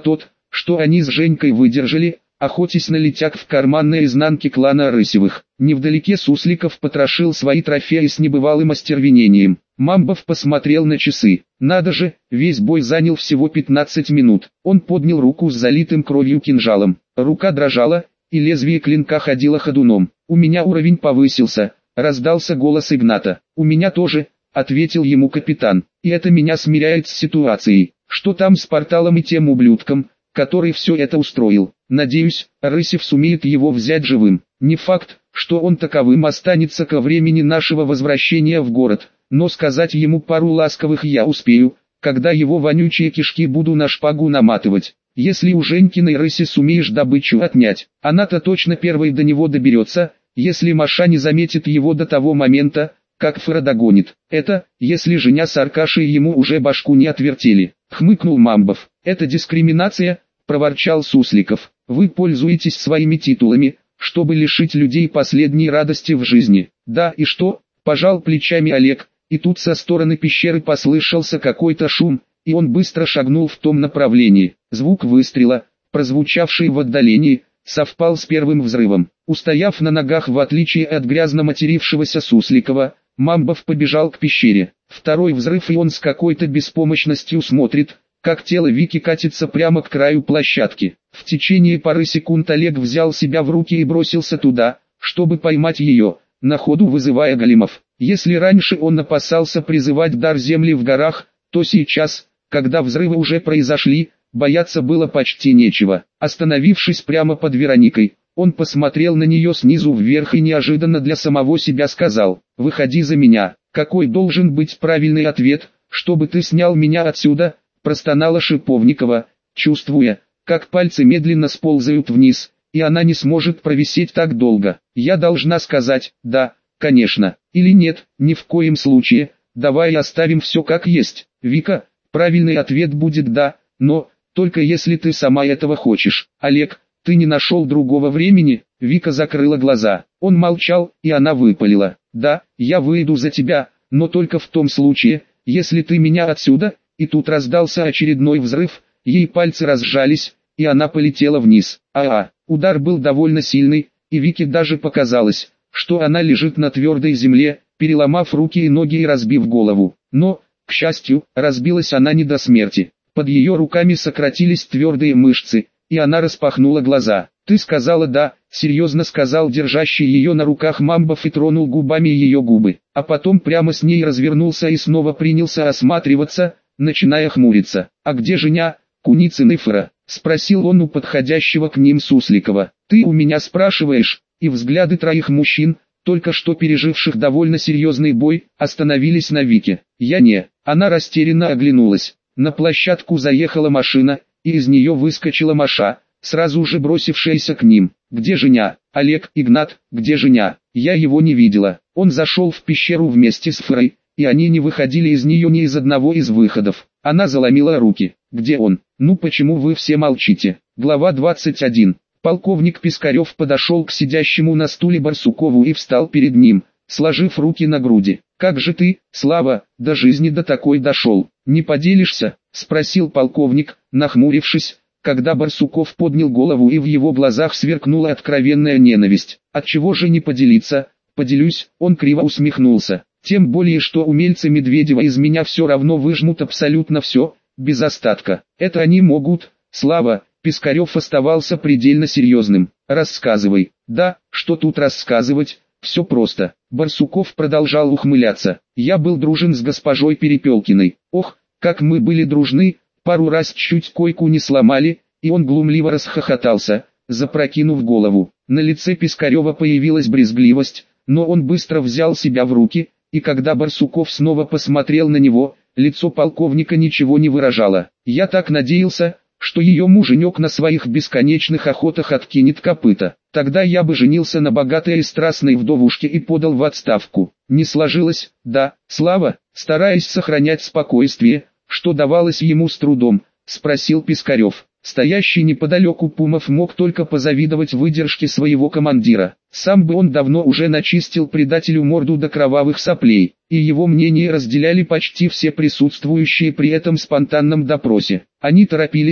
что они с Женькой выдержали, охотясь на летяг в карманной изнанке клана Рысевых. Невдалеке Сусликов потрошил свои трофеи с небывалым остервенением. Мамбов посмотрел на часы. Надо же, весь бой занял всего пятнадцать минут. Он поднял руку с залитым кровью кинжалом. Рука дрожала, и лезвие клинка ходило ходуном. «У меня уровень повысился», — раздался голос Игната. «У меня тоже», — ответил ему капитан. «И это меня смиряет с ситуацией. Что там с порталом и тем ублюдком, который все это устроил? Надеюсь, Рысев сумеет его взять живым. Не факт, что он таковым останется ко времени нашего возвращения в город, но сказать ему пару ласковых я успею, когда его вонючие кишки буду на шпагу наматывать. Если у Женькиной рыси сумеешь добычу отнять, она-то точно первой до него доберется, если Маша не заметит его до того момента, как Фра догонит. Это, если Женя с Аркашей ему уже башку не отвертели», — хмыкнул Мамбов. «Это дискриминация», — проворчал Сусликов. «Вы пользуетесь своими титулами, чтобы лишить людей последней радости в жизни». «Да и что?» — пожал плечами Олег, и тут со стороны пещеры послышался какой-то шум, и он быстро шагнул в том направлении. Звук выстрела, прозвучавший в отдалении, совпал с первым взрывом. Устояв на ногах в отличие от грязно матерившегося Сусликова, Мамбов побежал к пещере. Второй взрыв, и он с какой-то беспомощностью смотрит, как тело Вики катится прямо к краю площадки. В течение пары секунд Олег взял себя в руки и бросился туда, чтобы поймать ее, на ходу вызывая големов. Если раньше он опасался призывать дар земли в горах, то сейчас, когда взрывы уже произошли, бояться было почти нечего. Остановившись прямо под Вероникой, он посмотрел на нее снизу вверх и неожиданно для самого себя сказал: «Выходи за меня». «Какой должен быть правильный ответ, чтобы ты снял меня отсюда?» – простонала Шиповникова, чувствуя, как пальцы медленно сползают вниз, и она не сможет провисеть так долго. «Я должна сказать, да, конечно, или нет, ни в коем случае, давай оставим все как есть». «Вика, правильный ответ будет «да», но, только если ты сама этого хочешь». «Олег, ты не нашел другого времени?» Вика закрыла глаза. Он молчал, и она выпалила: «Да, я выйду за тебя, но только в том случае, если ты меня отсюда». И тут раздался очередной взрыв, ей пальцы разжались, и она полетела вниз. А-а, удар был довольно сильный, и Вике даже показалось, что она лежит на твердой земле, переломав руки и ноги и разбив голову. Но, к счастью, разбилась она не до смерти. Под ее руками сократились твердые мышцы, и она распахнула глаза. «Ты сказала «да», — серьезно сказал держащий ее на руках Мамбов и тронул губами ее губы, а потом прямо с ней развернулся и снова принялся осматриваться, начиная хмуриться. «А где Женя, Куницын и Фра?» — спросил он у подходящего к ним Сусликова. «Ты у меня спрашиваешь?» И взгляды троих мужчин, только что переживших довольно серьезный бой, остановились на Вике. «Я не». Она растерянно оглянулась. На площадку заехала машина, и из нее выскочила Маша, сразу же бросившаяся к ним. «Где Женя? Олег, Игнат, где Женя? Я его не видела. Он зашел в пещеру вместе с Фрой, и они не выходили из нее ни из одного из выходов». Она заломила руки. «Где он? Ну почему вы все молчите?» Глава двадцать один. Полковник Пискарев подошел к сидящему на стуле Барсукову и встал перед ним, сложив руки на груди. «Как же ты, Слава, до жизни до такой дошел? Не поделишься?» — спросил полковник, нахмурившись, когда Барсуков поднял голову и в его глазах сверкнула откровенная ненависть. «Отчего же не поделиться? Поделюсь», — он криво усмехнулся. «Тем более, что умельцы Медведева из меня все равно выжмут абсолютно все, без остатка. Это они могут, Слава». Пискарев оставался предельно серьезным. «Рассказывай». «Да, что тут рассказывать? Все просто». Барсуков продолжал ухмыляться. «Я был дружен с госпожой Перепелкиной. Ох, как мы были дружны, пару раз чуть койку не сломали», и он глумливо расхохотался, запрокинув голову. На лице Пискарева появилась брезгливость, но он быстро взял себя в руки, и когда Барсуков снова посмотрел на него, лицо полковника ничего не выражало. «Я так надеялся, что ее муженек на своих бесконечных охотах откинет копыта. Тогда я бы женился на богатой и страстной вдовушке и подал в отставку. Не сложилось, да?» Слава, стараясь сохранять спокойствие, что давалось ему с трудом, спросил Пискарев. Стоящий неподалеку Пумов мог только позавидовать выдержке своего командира. Сам бы он давно уже начистил предателю морду до кровавых соплей, и его мнение разделяли почти все присутствующие при этом спонтанном допросе. Они торопились,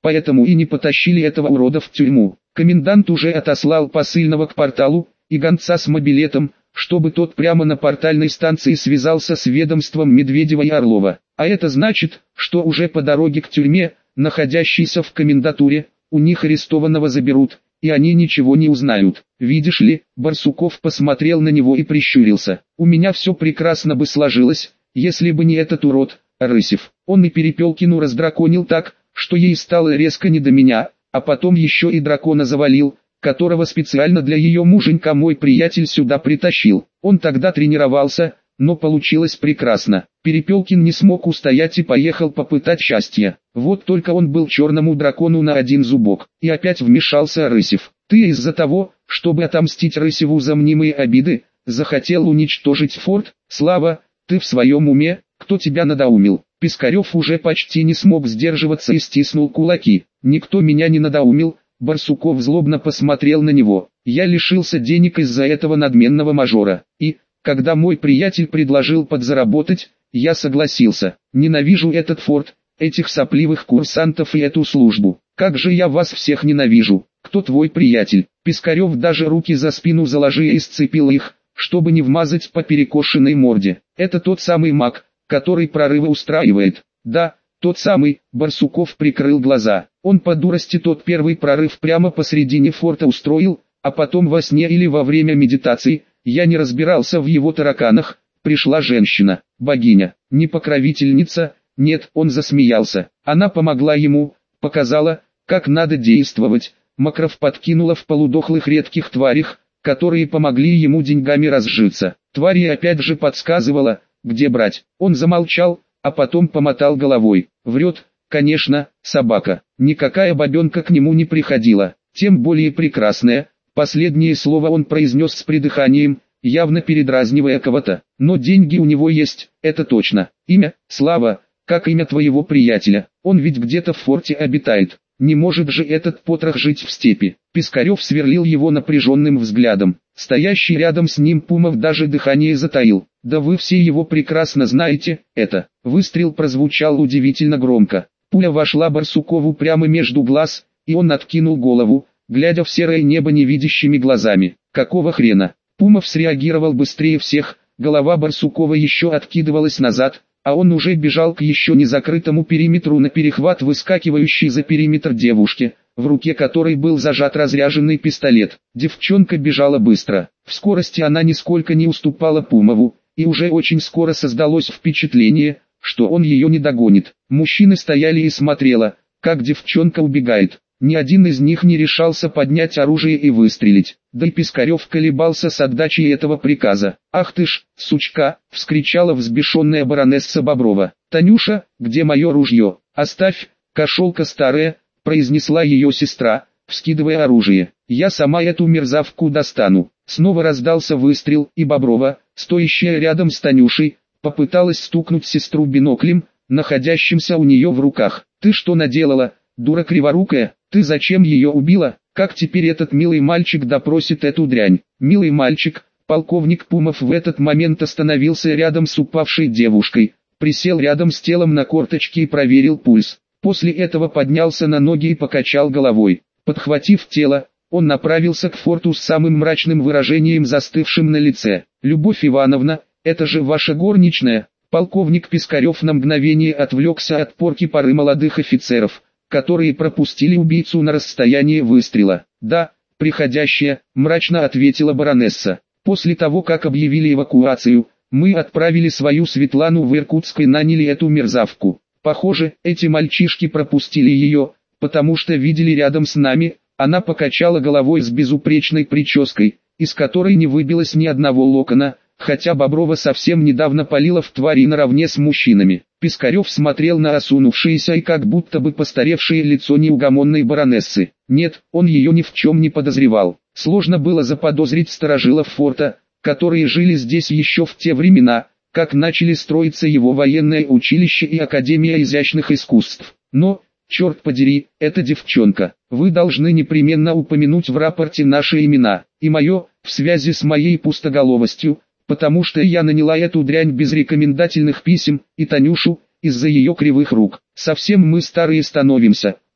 поэтому и не потащили этого урода в тюрьму. Комендант уже отослал посыльного к порталу, и гонца с мобилетом, чтобы тот прямо на портальной станции связался с ведомством Медведева и Орлова. А это значит, что уже по дороге к тюрьме, находящейся в комендатуре, у них арестованного заберут, и они ничего не узнают. Видишь ли, Барсуков посмотрел на него и прищурился. У меня все прекрасно бы сложилось, если бы не этот урод, Рысев. Он и Перепелкину раздраконил так, что ей стало резко не до меня, а потом еще и дракона завалил, которого специально для ее муженька мой приятель сюда притащил. Он тогда тренировался, но получилось прекрасно. Перепелкин не смог устоять и поехал попытать счастья. Вот только он был черному дракону на один зубок. И опять вмешался Рысев. Ты из-за того, чтобы отомстить Рысеву за мнимые обиды, захотел уничтожить форт? Слава, ты в своем уме? Кто тебя надоумил? Пискарев уже почти не смог сдерживаться и стиснул кулаки. Никто меня не надоумил. Барсуков злобно посмотрел на него. Я лишился денег из-за этого надменного мажора. И, когда мой приятель предложил подзаработать, я согласился. Ненавижу этот форт, этих сопливых курсантов и эту службу. Как же я вас всех ненавижу. Кто твой приятель? Пискарев даже руки за спину заложил и сцепил их, чтобы не вмазать по перекошенной морде. Это тот самый маг, который прорывы устраивает. Да, тот самый. Барсуков прикрыл глаза. Он по дурости тот первый прорыв прямо посредине форта устроил, а потом во сне или во время медитации, я не разбирался в его тараканах, пришла женщина, богиня, не покровительница, нет, он засмеялся. Она помогла ему, показала, как надо действовать. Макров подкинула в полудохлых редких тварях, которые помогли ему деньгами разжиться. Твари опять же подсказывала, где брать. Он замолчал, а потом помотал головой. Врет, конечно, собака. Никакая бабенка к нему не приходила, тем более прекрасная. Последнее слово он произнес с придыханием, явно передразнивая кого-то. Но деньги у него есть, это точно. Имя, Слава, как имя твоего приятеля. Он ведь где-то в форте обитает. Не может же этот потрох жить в степи. Пискарев сверлил его напряженным взглядом. Стоящий рядом с ним Пумов даже дыхание затаил. Да вы все его прекрасно знаете, это. Выстрел прозвучал удивительно громко. Пуля вошла Барсукову прямо между глаз, и он откинул голову, глядя в серое небо невидящими глазами. Какого хрена? Пумов среагировал быстрее всех, голова Барсукова еще откидывалась назад, а он уже бежал к еще не закрытому периметру на перехват выскакивающей за периметр девушки, в руке которой был зажат разряженный пистолет. Девчонка бежала быстро. В скорости она нисколько не уступала Пумову, и уже очень скоро создалось впечатление, что он ее не догонит. Мужчины стояли и смотрели, как девчонка убегает. Ни один из них не решался поднять оружие и выстрелить. Да и Пискарев колебался с отдачей этого приказа. «Ах ты ж, сучка!» — вскричала взбешенная баронесса Боброва. «Танюша, где мое ружье? Оставь, кошелка старая!» — произнесла ее сестра, вскидывая оружие. «Я сама эту мерзавку достану». Снова раздался выстрел, и Боброва, стоящая рядом с Танюшей, попыталась стукнуть сестру биноклем, находящимся у нее в руках. «Ты что наделала, дура криворукая? Ты зачем ее убила? Как теперь этот милый мальчик допросит эту дрянь?» Милый мальчик, полковник Пумов в этот момент остановился рядом с упавшей девушкой, присел рядом с телом на корточки и проверил пульс. После этого поднялся на ноги и покачал головой. Подхватив тело, он направился к форту с самым мрачным выражением застывшим на лице. «Любовь Ивановна, это же ваша горничная?» Полковник Пискарев на мгновение отвлекся от порки пары молодых офицеров, которые пропустили убийцу на расстояние выстрела. «Да, приходящая», — мрачно ответила баронесса. «После того, как объявили эвакуацию, мы отправили свою Светлану в Иркутск и наняли эту мерзавку. Похоже, эти мальчишки пропустили ее, потому что видели рядом с нами». Она покачала головой с безупречной прической, из которой не выбилось ни одного локона, хотя Боброва совсем недавно палила в твари наравне с мужчинами. Пискарев смотрел на осунувшееся и как будто бы постаревшее лицо неугомонной баронессы. Нет, он ее ни в чем не подозревал. Сложно было заподозрить старожилов форта, которые жили здесь еще в те времена, как начали строиться его военное училище и Академия изящных искусств. Но, черт подери, эта девчонка. Вы должны непременно упомянуть в рапорте наши имена, и мое, в связи с моей пустоголовостью, потому что я наняла эту дрянь без рекомендательных писем, и Танюшу, из-за ее кривых рук. Совсем мы старые становимся,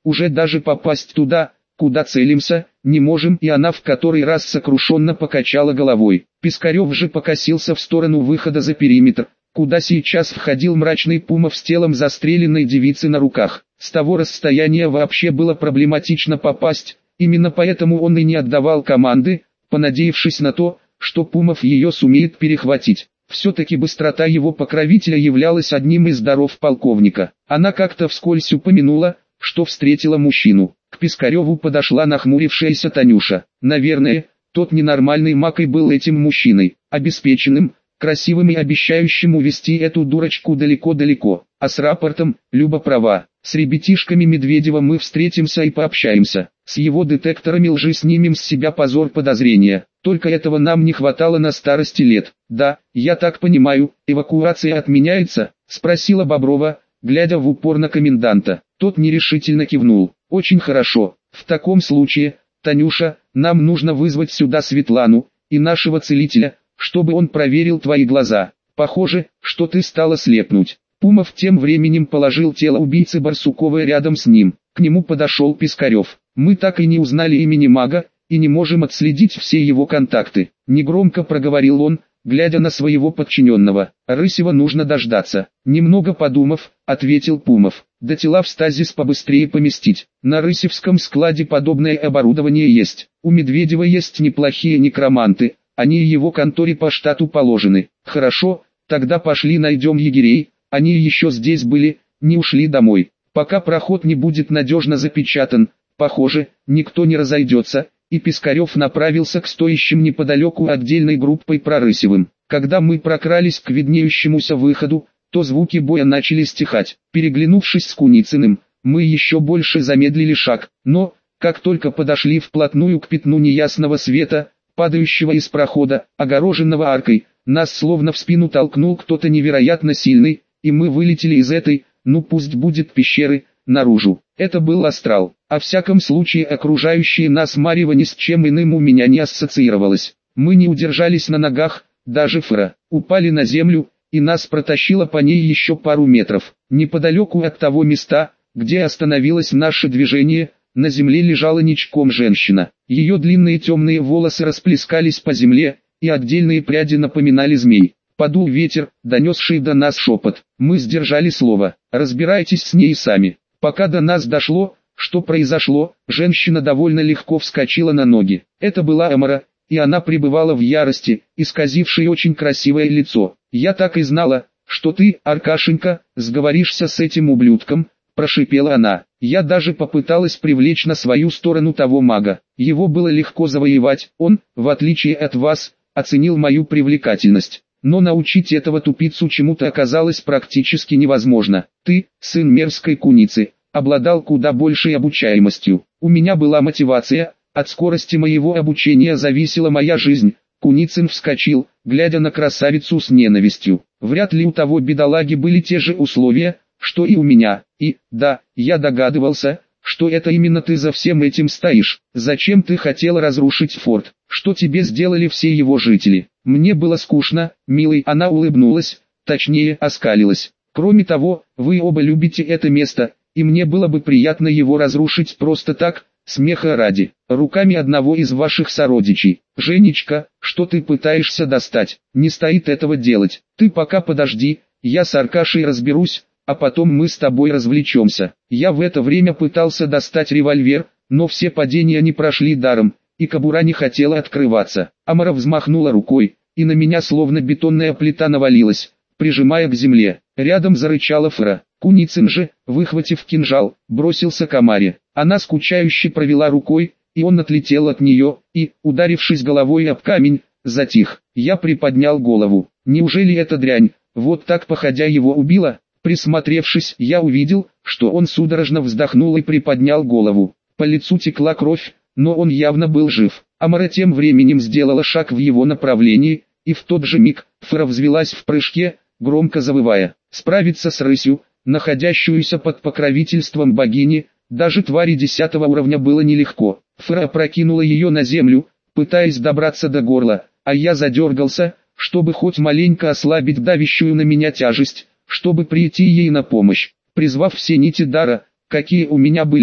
уже даже попасть туда, куда целимся, не можем, и она в который раз сокрушенно покачала головой. Пискарев же покосился в сторону выхода за периметр, куда сейчас входил мрачный Пумов с телом застреленной девицы на руках. С того расстояния вообще было проблематично попасть, именно поэтому он и не отдавал команды, понадеявшись на то, что Пумов ее сумеет перехватить. Все-таки быстрота его покровителя являлась одним из даров полковника. Она как-то вскользь упомянула, что встретила мужчину. К Пискареву подошла нахмурившаяся Танюша. Наверное, тот ненормальный маг и был этим мужчиной, обеспеченным, красивым и обещающим увести эту дурочку далеко-далеко. А с рапортом, Люба права, с ребятишками Медведева мы встретимся и пообщаемся. С его детекторами лжи снимем с себя позор подозрения. Только этого нам не хватало на старости лет. Да, я так понимаю, эвакуация отменяется? Спросила Боброва, глядя в упор на коменданта. Тот нерешительно кивнул. Очень хорошо. В таком случае, Танюша, нам нужно вызвать сюда Светлану и нашего целителя, чтобы он проверил твои глаза. Похоже, что ты стала слепнуть. Пумов тем временем положил тело убийцы Барсуковой рядом с ним. К нему подошел Пискарев. Мы так и не узнали имени мага, и не можем отследить все его контакты. Негромко проговорил он, глядя на своего подчиненного. Рысева нужно дождаться. Немного подумав, ответил Пумов. Да тела в стазис побыстрее поместить. На Рысевском складе подобное оборудование есть. У Медведева есть неплохие некроманты. Они его конторе по штату положены. Хорошо, тогда пошли найдем егерей. Они еще здесь были, не ушли домой. Пока проход не будет надежно запечатан, похоже, никто не разойдется, и Пискарев направился к стоящим неподалеку отдельной группой Прорысевым. Когда мы прокрались к виднеющемуся выходу, то звуки боя начали стихать. Переглянувшись с Куницыным, мы еще больше замедлили шаг, но, как только подошли вплотную к пятну неясного света, падающего из прохода, огороженного аркой, нас словно в спину толкнул кто-то невероятно сильный, и мы вылетели из этой, ну пусть будет пещеры, наружу. Это был астрал. О всяком случае окружающие нас марево ни с чем иным у меня не ассоциировалось. Мы не удержались на ногах, даже Фра, упали на землю, и нас протащило по ней еще пару метров. Неподалеку от того места, где остановилось наше движение, на земле лежала ничком женщина. Ее длинные темные волосы расплескались по земле, и отдельные пряди напоминали змей. Подул ветер, донесший до нас шепот. Мы сдержали слово. Разбирайтесь с ней сами. Пока до нас дошло, что произошло, женщина довольно легко вскочила на ноги. Это была Амара, и она пребывала в ярости, исказившей очень красивое лицо. «Я так и знала, что ты, Аркашенька, сговоришься с этим ублюдком», – прошипела она. Я даже попыталась привлечь на свою сторону того мага. Его было легко завоевать, он, в отличие от вас, оценил мою привлекательность. Но научить этого тупицу чему-то оказалось практически невозможно. Ты, сын мерзкой куницы, обладал куда большей обучаемостью. У меня была мотивация, от скорости моего обучения зависела моя жизнь. Куницын вскочил, глядя на красавицу с ненавистью. Вряд ли у того бедолаги были те же условия, что и у меня. И, да, я догадывался, что это именно ты за всем этим стоишь. Зачем ты хотел разрушить форт? Что тебе сделали все его жители? Мне было скучно, милый. Она улыбнулась, точнее оскалилась. Кроме того, вы оба любите это место, и мне было бы приятно его разрушить просто так, смеха ради, руками одного из ваших сородичей. Женечка, что ты пытаешься достать? Не стоит этого делать. Ты пока подожди, я с Аркашей разберусь, а потом мы с тобой развлечемся. Я в это время пытался достать револьвер, но все падения не прошли даром, и кобура не хотела открываться. Амара взмахнула рукой, и на меня словно бетонная плита навалилась, прижимая к земле. Рядом зарычала Фра. Куницын же, выхватив кинжал, бросился к Амаре. Она скучающе провела рукой, и он отлетел от нее, и, ударившись головой об камень, затих. Я приподнял голову. Неужели эта дрянь, вот так походя его убила? Присмотревшись, я увидел, что он судорожно вздохнул и приподнял голову. По лицу текла кровь, но он явно был жив. Амара тем временем сделала шаг в его направлении, и в тот же миг Фра взвилась в прыжке, громко завывая. Справиться с рысью, находящуюся под покровительством богини, даже твари десятого уровня было нелегко. Фра опрокинула ее на землю, пытаясь добраться до горла, а я задергался, чтобы хоть маленько ослабить давящую на меня тяжесть, чтобы прийти ей на помощь. Призвав все нити дара, какие у меня были,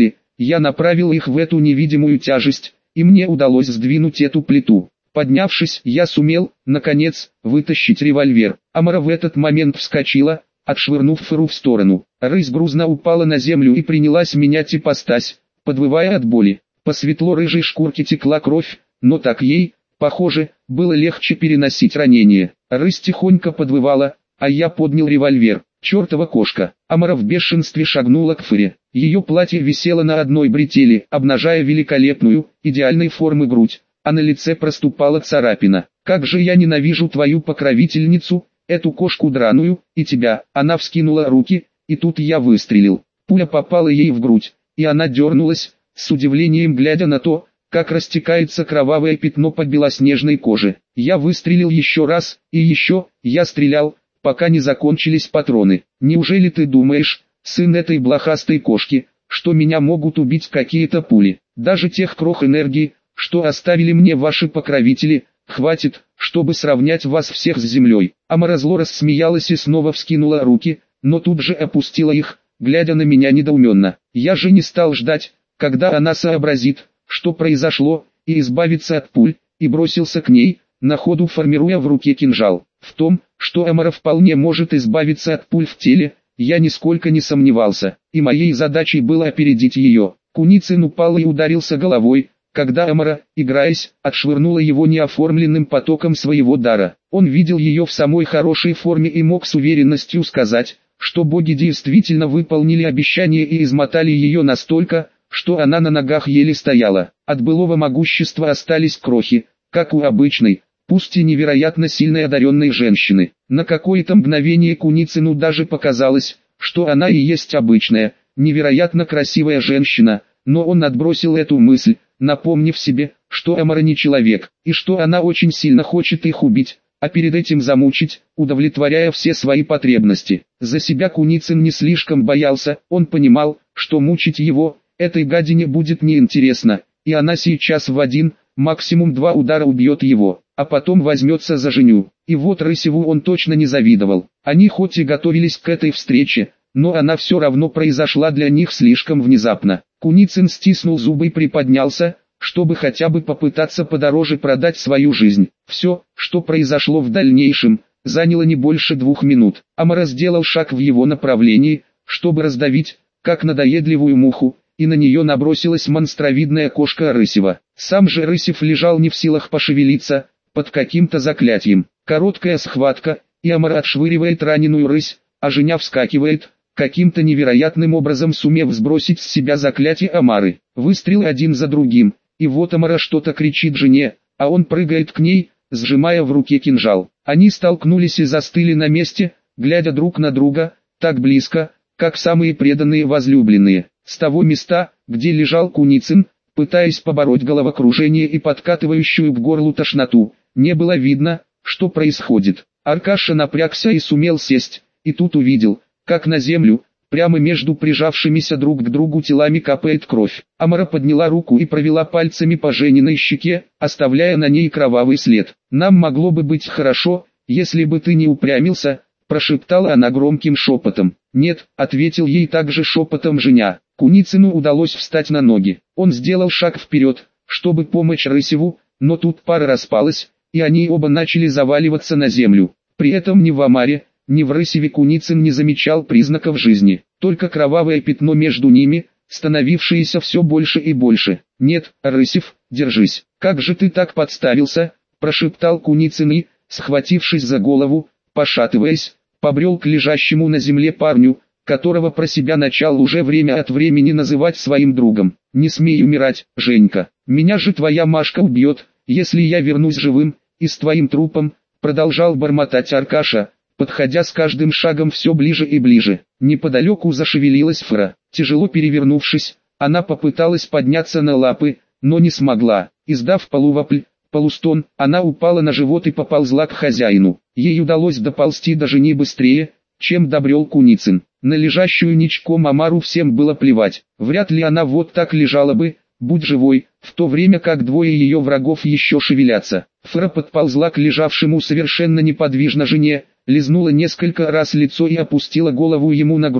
я направил их в эту невидимую тяжесть, и мне удалось сдвинуть эту плиту. Поднявшись, я сумел, наконец, вытащить револьвер. Амара в этот момент вскочила, отшвырнув Фыру в сторону. Рысь грузно упала на землю и принялась менять ипостась, подвывая от боли. По светло-рыжей шкурке текла кровь, но так ей, похоже, было легче переносить ранение. Рысь тихонько подвывала, а я поднял револьвер. Чертова кошка. Амара в бешенстве шагнула к Фыре. Ее платье висело на одной бретели, обнажая великолепную, идеальной формы грудь, а на лице проступала царапина. «Как же я ненавижу твою покровительницу, эту кошку драную, и тебя!» Она вскинула руки, и тут я выстрелил. Пуля попала ей в грудь, и она дернулась, с удивлением глядя на то, как растекается кровавое пятно по белоснежной коже. Я выстрелил еще раз, и еще, я стрелял, пока не закончились патроны. «Неужели ты думаешь, сын этой блохастой кошки, что меня могут убить какие-то пули? Даже тех крох энергии, что оставили мне ваши покровители, хватит, чтобы сравнять вас всех с землей». Амара зло рассмеялась и снова вскинула руки, но тут же опустила их, глядя на меня недоуменно. Я же не стал ждать, когда она сообразит, что произошло, и избавиться от пуль, и бросился к ней, на ходу формируя в руке кинжал. В том, что Амара вполне может избавиться от пуль в теле, я нисколько не сомневался, и моей задачей было опередить ее. Куницын упал и ударился головой, когда Амара, играясь, отшвырнула его неоформленным потоком своего дара. Он видел ее в самой хорошей форме и мог с уверенностью сказать, что боги действительно выполнили обещание и измотали ее настолько, что она на ногах еле стояла. От былого могущества остались крохи, как у обычной, пусть и невероятно сильной одаренной женщины. На какое-то мгновение Куницыну даже показалось, что она и есть обычная, невероятно красивая женщина, но он отбросил эту мысль, напомнив себе, что Амара не человек, и что она очень сильно хочет их убить, а перед этим замучить, удовлетворяя все свои потребности. За себя Куницын не слишком боялся, он понимал, что мучить его, этой гадине будет неинтересно, и она сейчас в один, максимум два удара убьет его, а потом возьмется за Женю. И вот Рысеву он точно не завидовал. Они хоть и готовились к этой встрече, но она все равно произошла для них слишком внезапно. Куницын стиснул зубы и приподнялся, чтобы хотя бы попытаться подороже продать свою жизнь. Все, что произошло в дальнейшем, заняло не больше двух минут. Амара сделал шаг в его направлении, чтобы раздавить, как надоедливую муху, и на нее набросилась монстровидная кошка Рысева. Сам же Рысев лежал не в силах пошевелиться, под каким-то заклятием. Короткая схватка, и Амара отшвыривает раненую рысь, а Женя вскакивает, каким-то невероятным образом сумев сбросить с себя заклятие Амары. Выстрелы один за другим, и вот Амара что-то кричит Жене, а он прыгает к ней, сжимая в руке кинжал. Они столкнулись и застыли на месте, глядя друг на друга, так близко, как самые преданные возлюбленные. С того места, где лежал Куницын, пытаясь побороть головокружение и подкатывающую к горлу тошноту, не было видно, что происходит. Аркаша напрягся и сумел сесть, и тут увидел, как на землю, прямо между прижавшимися друг к другу телами капает кровь. Амара подняла руку и провела пальцами по Жениной щеке, оставляя на ней кровавый след. «Нам могло бы быть хорошо, если бы ты не упрямился», прошептала она громким шепотом. «Нет», ответил ей также шепотом Женя. Куницыну удалось встать на ноги. Он сделал шаг вперед, чтобы помочь Рысеву, но тут пара распалась, и они оба начали заваливаться на землю. При этом ни в Амаре, ни в Рысеве Куницын не замечал признаков жизни, только кровавое пятно между ними, становившееся все больше и больше. «Нет, Рысев, держись. Как же ты так подставился?» прошептал Куницын и, схватившись за голову, пошатываясь, побрел к лежащему на земле парню, которого про себя начал уже время от времени называть своим другом. «Не смей умирать, Женька. Меня же твоя Машка убьет, если я вернусь живым, и с твоим трупом», продолжал бормотать Аркаша, подходя с каждым шагом все ближе и ближе. Неподалеку зашевелилась Фыра. Тяжело перевернувшись, она попыталась подняться на лапы, но не смогла. Издав полувопль, полустон, она упала на живот и поползла к хозяину. Ей удалось доползти до Жени быстрее, чем добрел Куницын. На лежащую ничком Амару всем было плевать. Вряд ли она вот так лежала бы, будь живой, в то время как двое ее врагов еще шевелятся. Фыра подползла к лежавшему совершенно неподвижно Жене, лизнула несколько раз лицо и опустила голову ему на грудь,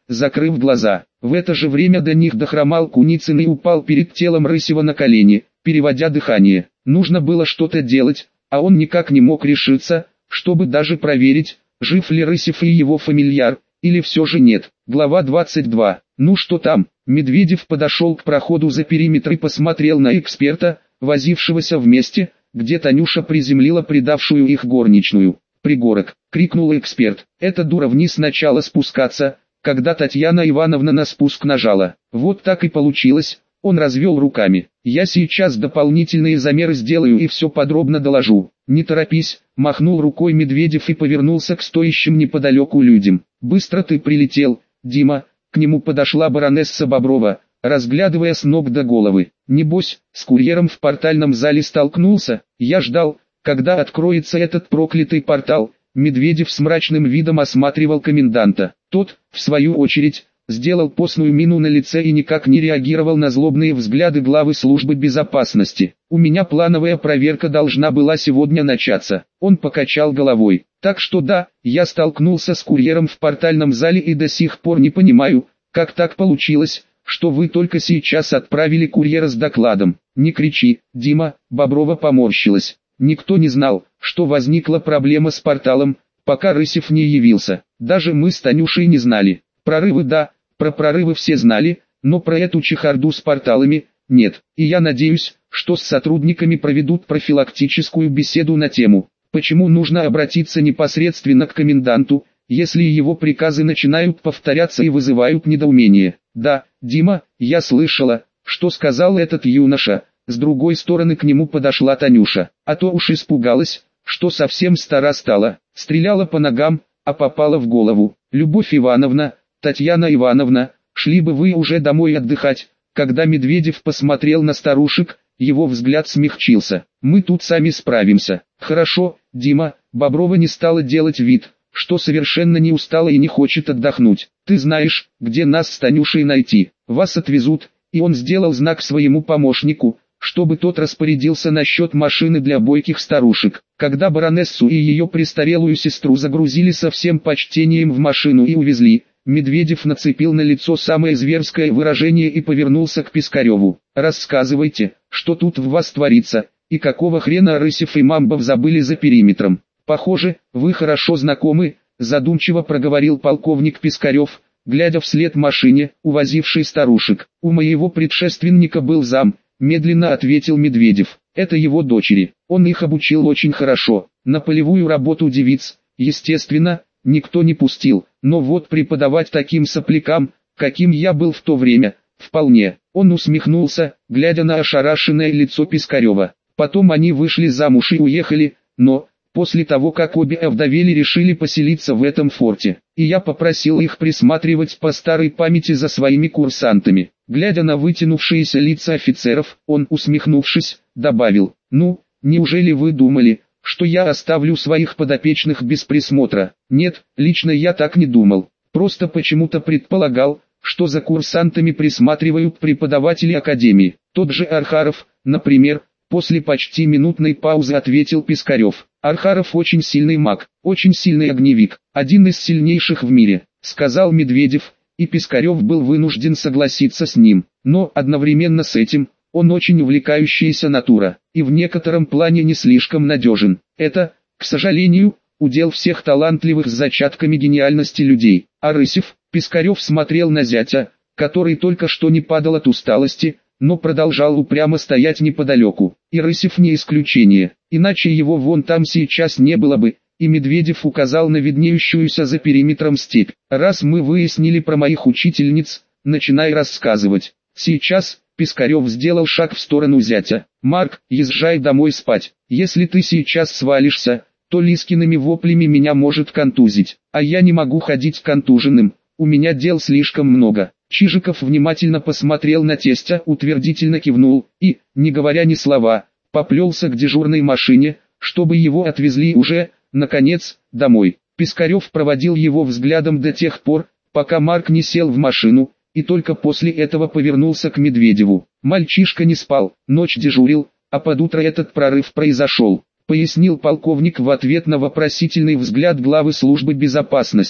закрыв глаза. В это же время до них дохромал Куницын и упал перед телом Рысева на колени, переводя дыхание. Нужно было что-то делать, а он никак не мог решиться, чтобы даже проверить, жив ли Рысев и его фамильяр, или все же нет. Глава двадцать два. Ну что там? Медведев подошел к проходу за периметр и посмотрел на эксперта, возившегося в месте, где Танюша приземлила предавшую их горничную. «Пригорок!» — крикнул эксперт. «Эта дура вниз сначала спускаться, когда Татьяна Ивановна на спуск нажала. Вот так и получилось». Он развел руками. «Я сейчас дополнительные замеры сделаю и все подробно доложу». «Не торопись», — махнул рукой Медведев и повернулся к стоящим неподалеку людям. «Быстро ты прилетел, Дима». К нему подошла баронесса Боброва, разглядывая с ног до головы. «Небось, с курьером в портальном зале столкнулся? Я ждал, когда откроется этот проклятый портал». Медведев с мрачным видом осматривал коменданта. Тот, в свою очередь, сделал постную мину на лице и никак не реагировал на злобные взгляды главы службы безопасности. «У меня плановая проверка должна была сегодня начаться». Он покачал головой. «Так что да, я столкнулся с курьером в портальном зале и до сих пор не понимаю, как так получилось, что вы только сейчас отправили курьера с докладом». «Не кричи, Дима», — Боброва поморщилась. «Никто не знал, что возникла проблема с порталом, пока Рысев не явился. Даже мы с Танюшей не знали. Прорывы да, про прорывы все знали, но про эту чехарду с порталами – нет. И я надеюсь, что с сотрудниками проведут профилактическую беседу на тему, почему нужно обратиться непосредственно к коменданту, если его приказы начинают повторяться и вызывают недоумение». «Да, Дима, я слышала, что сказал этот юноша». С другой стороны к нему подошла Танюша. «А то уж испугалась, что совсем стара стала. Стреляла по ногам, а попала в голову. Любовь Ивановна, Татьяна Ивановна, шли бы вы уже домой отдыхать». Когда Медведев посмотрел на старушек, его взгляд смягчился. «Мы тут сами справимся». «Хорошо, Дима». Боброва не стала делать вид, что совершенно не устала и не хочет отдохнуть. «Ты знаешь, где нас с Танюшей найти. Вас отвезут». И он сделал знак своему помощнику, чтобы тот распорядился насчет машины для бойких старушек. Когда баронессу и ее престарелую сестру загрузили со всем почтением в машину и увезли, Медведев нацепил на лицо самое зверское выражение и повернулся к Пискареву. «Рассказывайте, что тут в вас творится, и какого хрена Рысев и Мамбов забыли за периметром?» «Похоже, вы хорошо знакомы», — задумчиво проговорил полковник Пискарев, глядя вслед машине, увозившей старушек. «У моего предшественника был зам», — медленно ответил Медведев. «Это его дочери. Он их обучил очень хорошо. На полевую работу девиц, естественно, никто не пустил. Но вот преподавать таким соплякам, каким я был в то время, вполне». Он усмехнулся, глядя на ошарашенное лицо Пискарева. Потом они вышли замуж и уехали, но, после того как обе овдовели, решили поселиться в этом форте. И я попросил их присматривать по старой памяти за своими курсантами. Глядя на вытянувшиеся лица офицеров, он, усмехнувшись, добавил: «Ну, неужели вы думали, что я оставлю своих подопечных без присмотра?» «Нет, лично я так не думал. Просто почему-то предполагал, что за курсантами присматривают преподаватели академии. Тот же Архаров, например». После почти минутной паузы ответил Пискарев. «Архаров очень сильный маг, очень сильный огневик, один из сильнейших в мире», — сказал Медведев, и Пискарев был вынужден согласиться с ним. Но одновременно с этим, он очень увлекающаяся натура, и в некотором плане не слишком надежен. Это, к сожалению, удел всех талантливых с зачатками гениальности людей. А Рысев, Пискарев смотрел на зятя, который только что не падал от усталости, но продолжал упрямо стоять неподалеку. И Рысев не исключение, иначе его вон там сейчас не было бы. И Медведев указал на виднеющуюся за периметром степь. «Раз мы выяснили про моих учительниц, начинай рассказывать». Сейчас Пискарев сделал шаг в сторону зятя. «Марк, езжай домой спать. Если ты сейчас свалишься, то Лискиными воплями меня может контузить. А я не могу ходить контуженным, у меня дел слишком много». Чижиков внимательно посмотрел на тестя, утвердительно кивнул и, не говоря ни слова, поплелся к дежурной машине, чтобы его отвезли уже, наконец, домой. Пискарев проводил его взглядом до тех пор, пока Марк не сел в машину, и только после этого повернулся к Медведеву. Мальчишка не спал, ночь дежурил, а под утро этот прорыв произошел, пояснил полковник в ответ на вопросительный взгляд главы службы безопасности.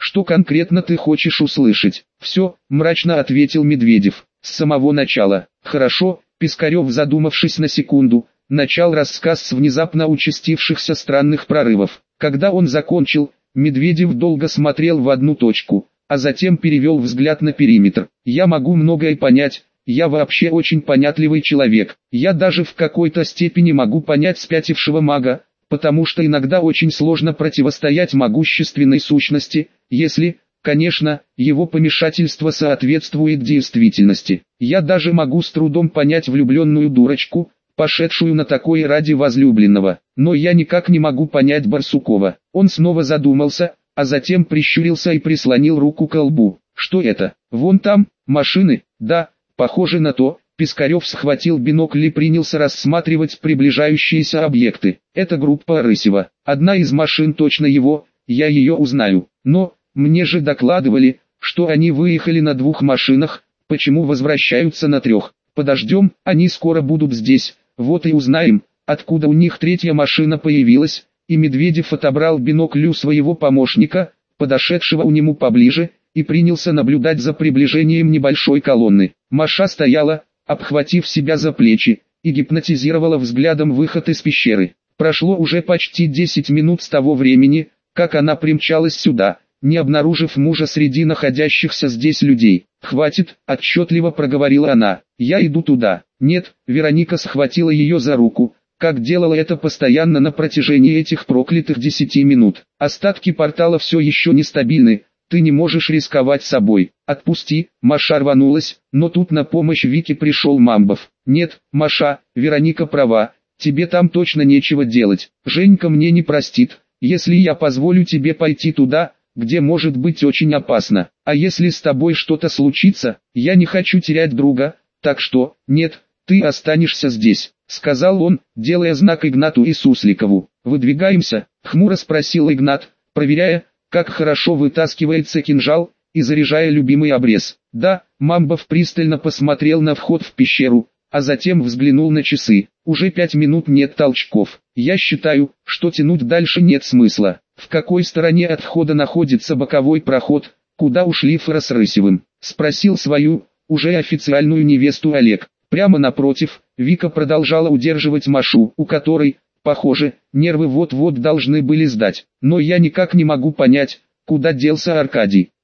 Что конкретно ты хочешь услышать? Все, мрачно ответил Медведев. С самого начала. Хорошо, Пискарев, задумавшись на секунду, начал рассказ с внезапно участившихся странных прорывов. Когда он закончил, Медведев долго смотрел в одну точку, а затем перевел взгляд на периметр. Я могу многое понять, я вообще очень понятливый человек. Я даже в какой-то степени могу понять спятившего мага, потому что иногда очень сложно противостоять могущественной сущности, если, конечно, его помешательство соответствует действительности. Я даже могу с трудом понять влюбленную дурочку, пошедшую на такое ради возлюбленного. Но я никак не могу понять Барсукова. Он снова задумался, а затем прищурился и прислонил руку к лбу. Что это? Вон там, машины? Да, похоже на то. Пискарев схватил бинокль и принялся рассматривать приближающиеся объекты. Это группа Рысева. Одна из машин точно его, я ее узнаю. Но, мне же докладывали, что они выехали на двух машинах, почему возвращаются на трех? Подождем, они скоро будут здесь, вот и узнаем, откуда у них третья машина появилась. И Медведев отобрал бинокль у своего помощника, подошедшего у нему поближе, и принялся наблюдать за приближением небольшой колонны. Маша стояла, обхватив себя за плечи, и гипнотизировала взглядом выход из пещеры. Прошло уже почти десять минут с того времени, как она примчалась сюда, не обнаружив мужа среди находящихся здесь людей. «Хватит», — отчетливо проговорила она, — «я иду туда». «Нет», — Вероника схватила ее за руку, как делала это постоянно на протяжении этих проклятых десяти минут. «Остатки портала все еще нестабильны, ты не можешь рисковать собой. Отпусти». Маша рванулась, но тут на помощь Вике пришел Мамбов. «Нет, Маша, Вероника права, тебе там точно нечего делать. Женька мне не простит, если я позволю тебе пойти туда, где может быть очень опасно. А если с тобой что-то случится, я не хочу терять друга, так что, нет, ты останешься здесь», — сказал он, делая знак Игнату и Сусликову. «Выдвигаемся?» — хмуро спросил Игнат, проверяя, как хорошо вытаскивается кинжал, и заряжая любимый обрез. «Да», — Мамбов пристально посмотрел на вход в пещеру, а затем взглянул на часы. «Уже пять минут нет толчков. Я считаю, что тянуть дальше нет смысла. В какой стороне от входа находится боковой проход, куда ушли Фера с Рысевым?» — спросил свою, уже официальную невесту Олег. Прямо напротив, Вика продолжала удерживать Машу, у которой, похоже, нервы вот-вот должны были сдать. «Но я никак не могу понять, куда делся Аркадий.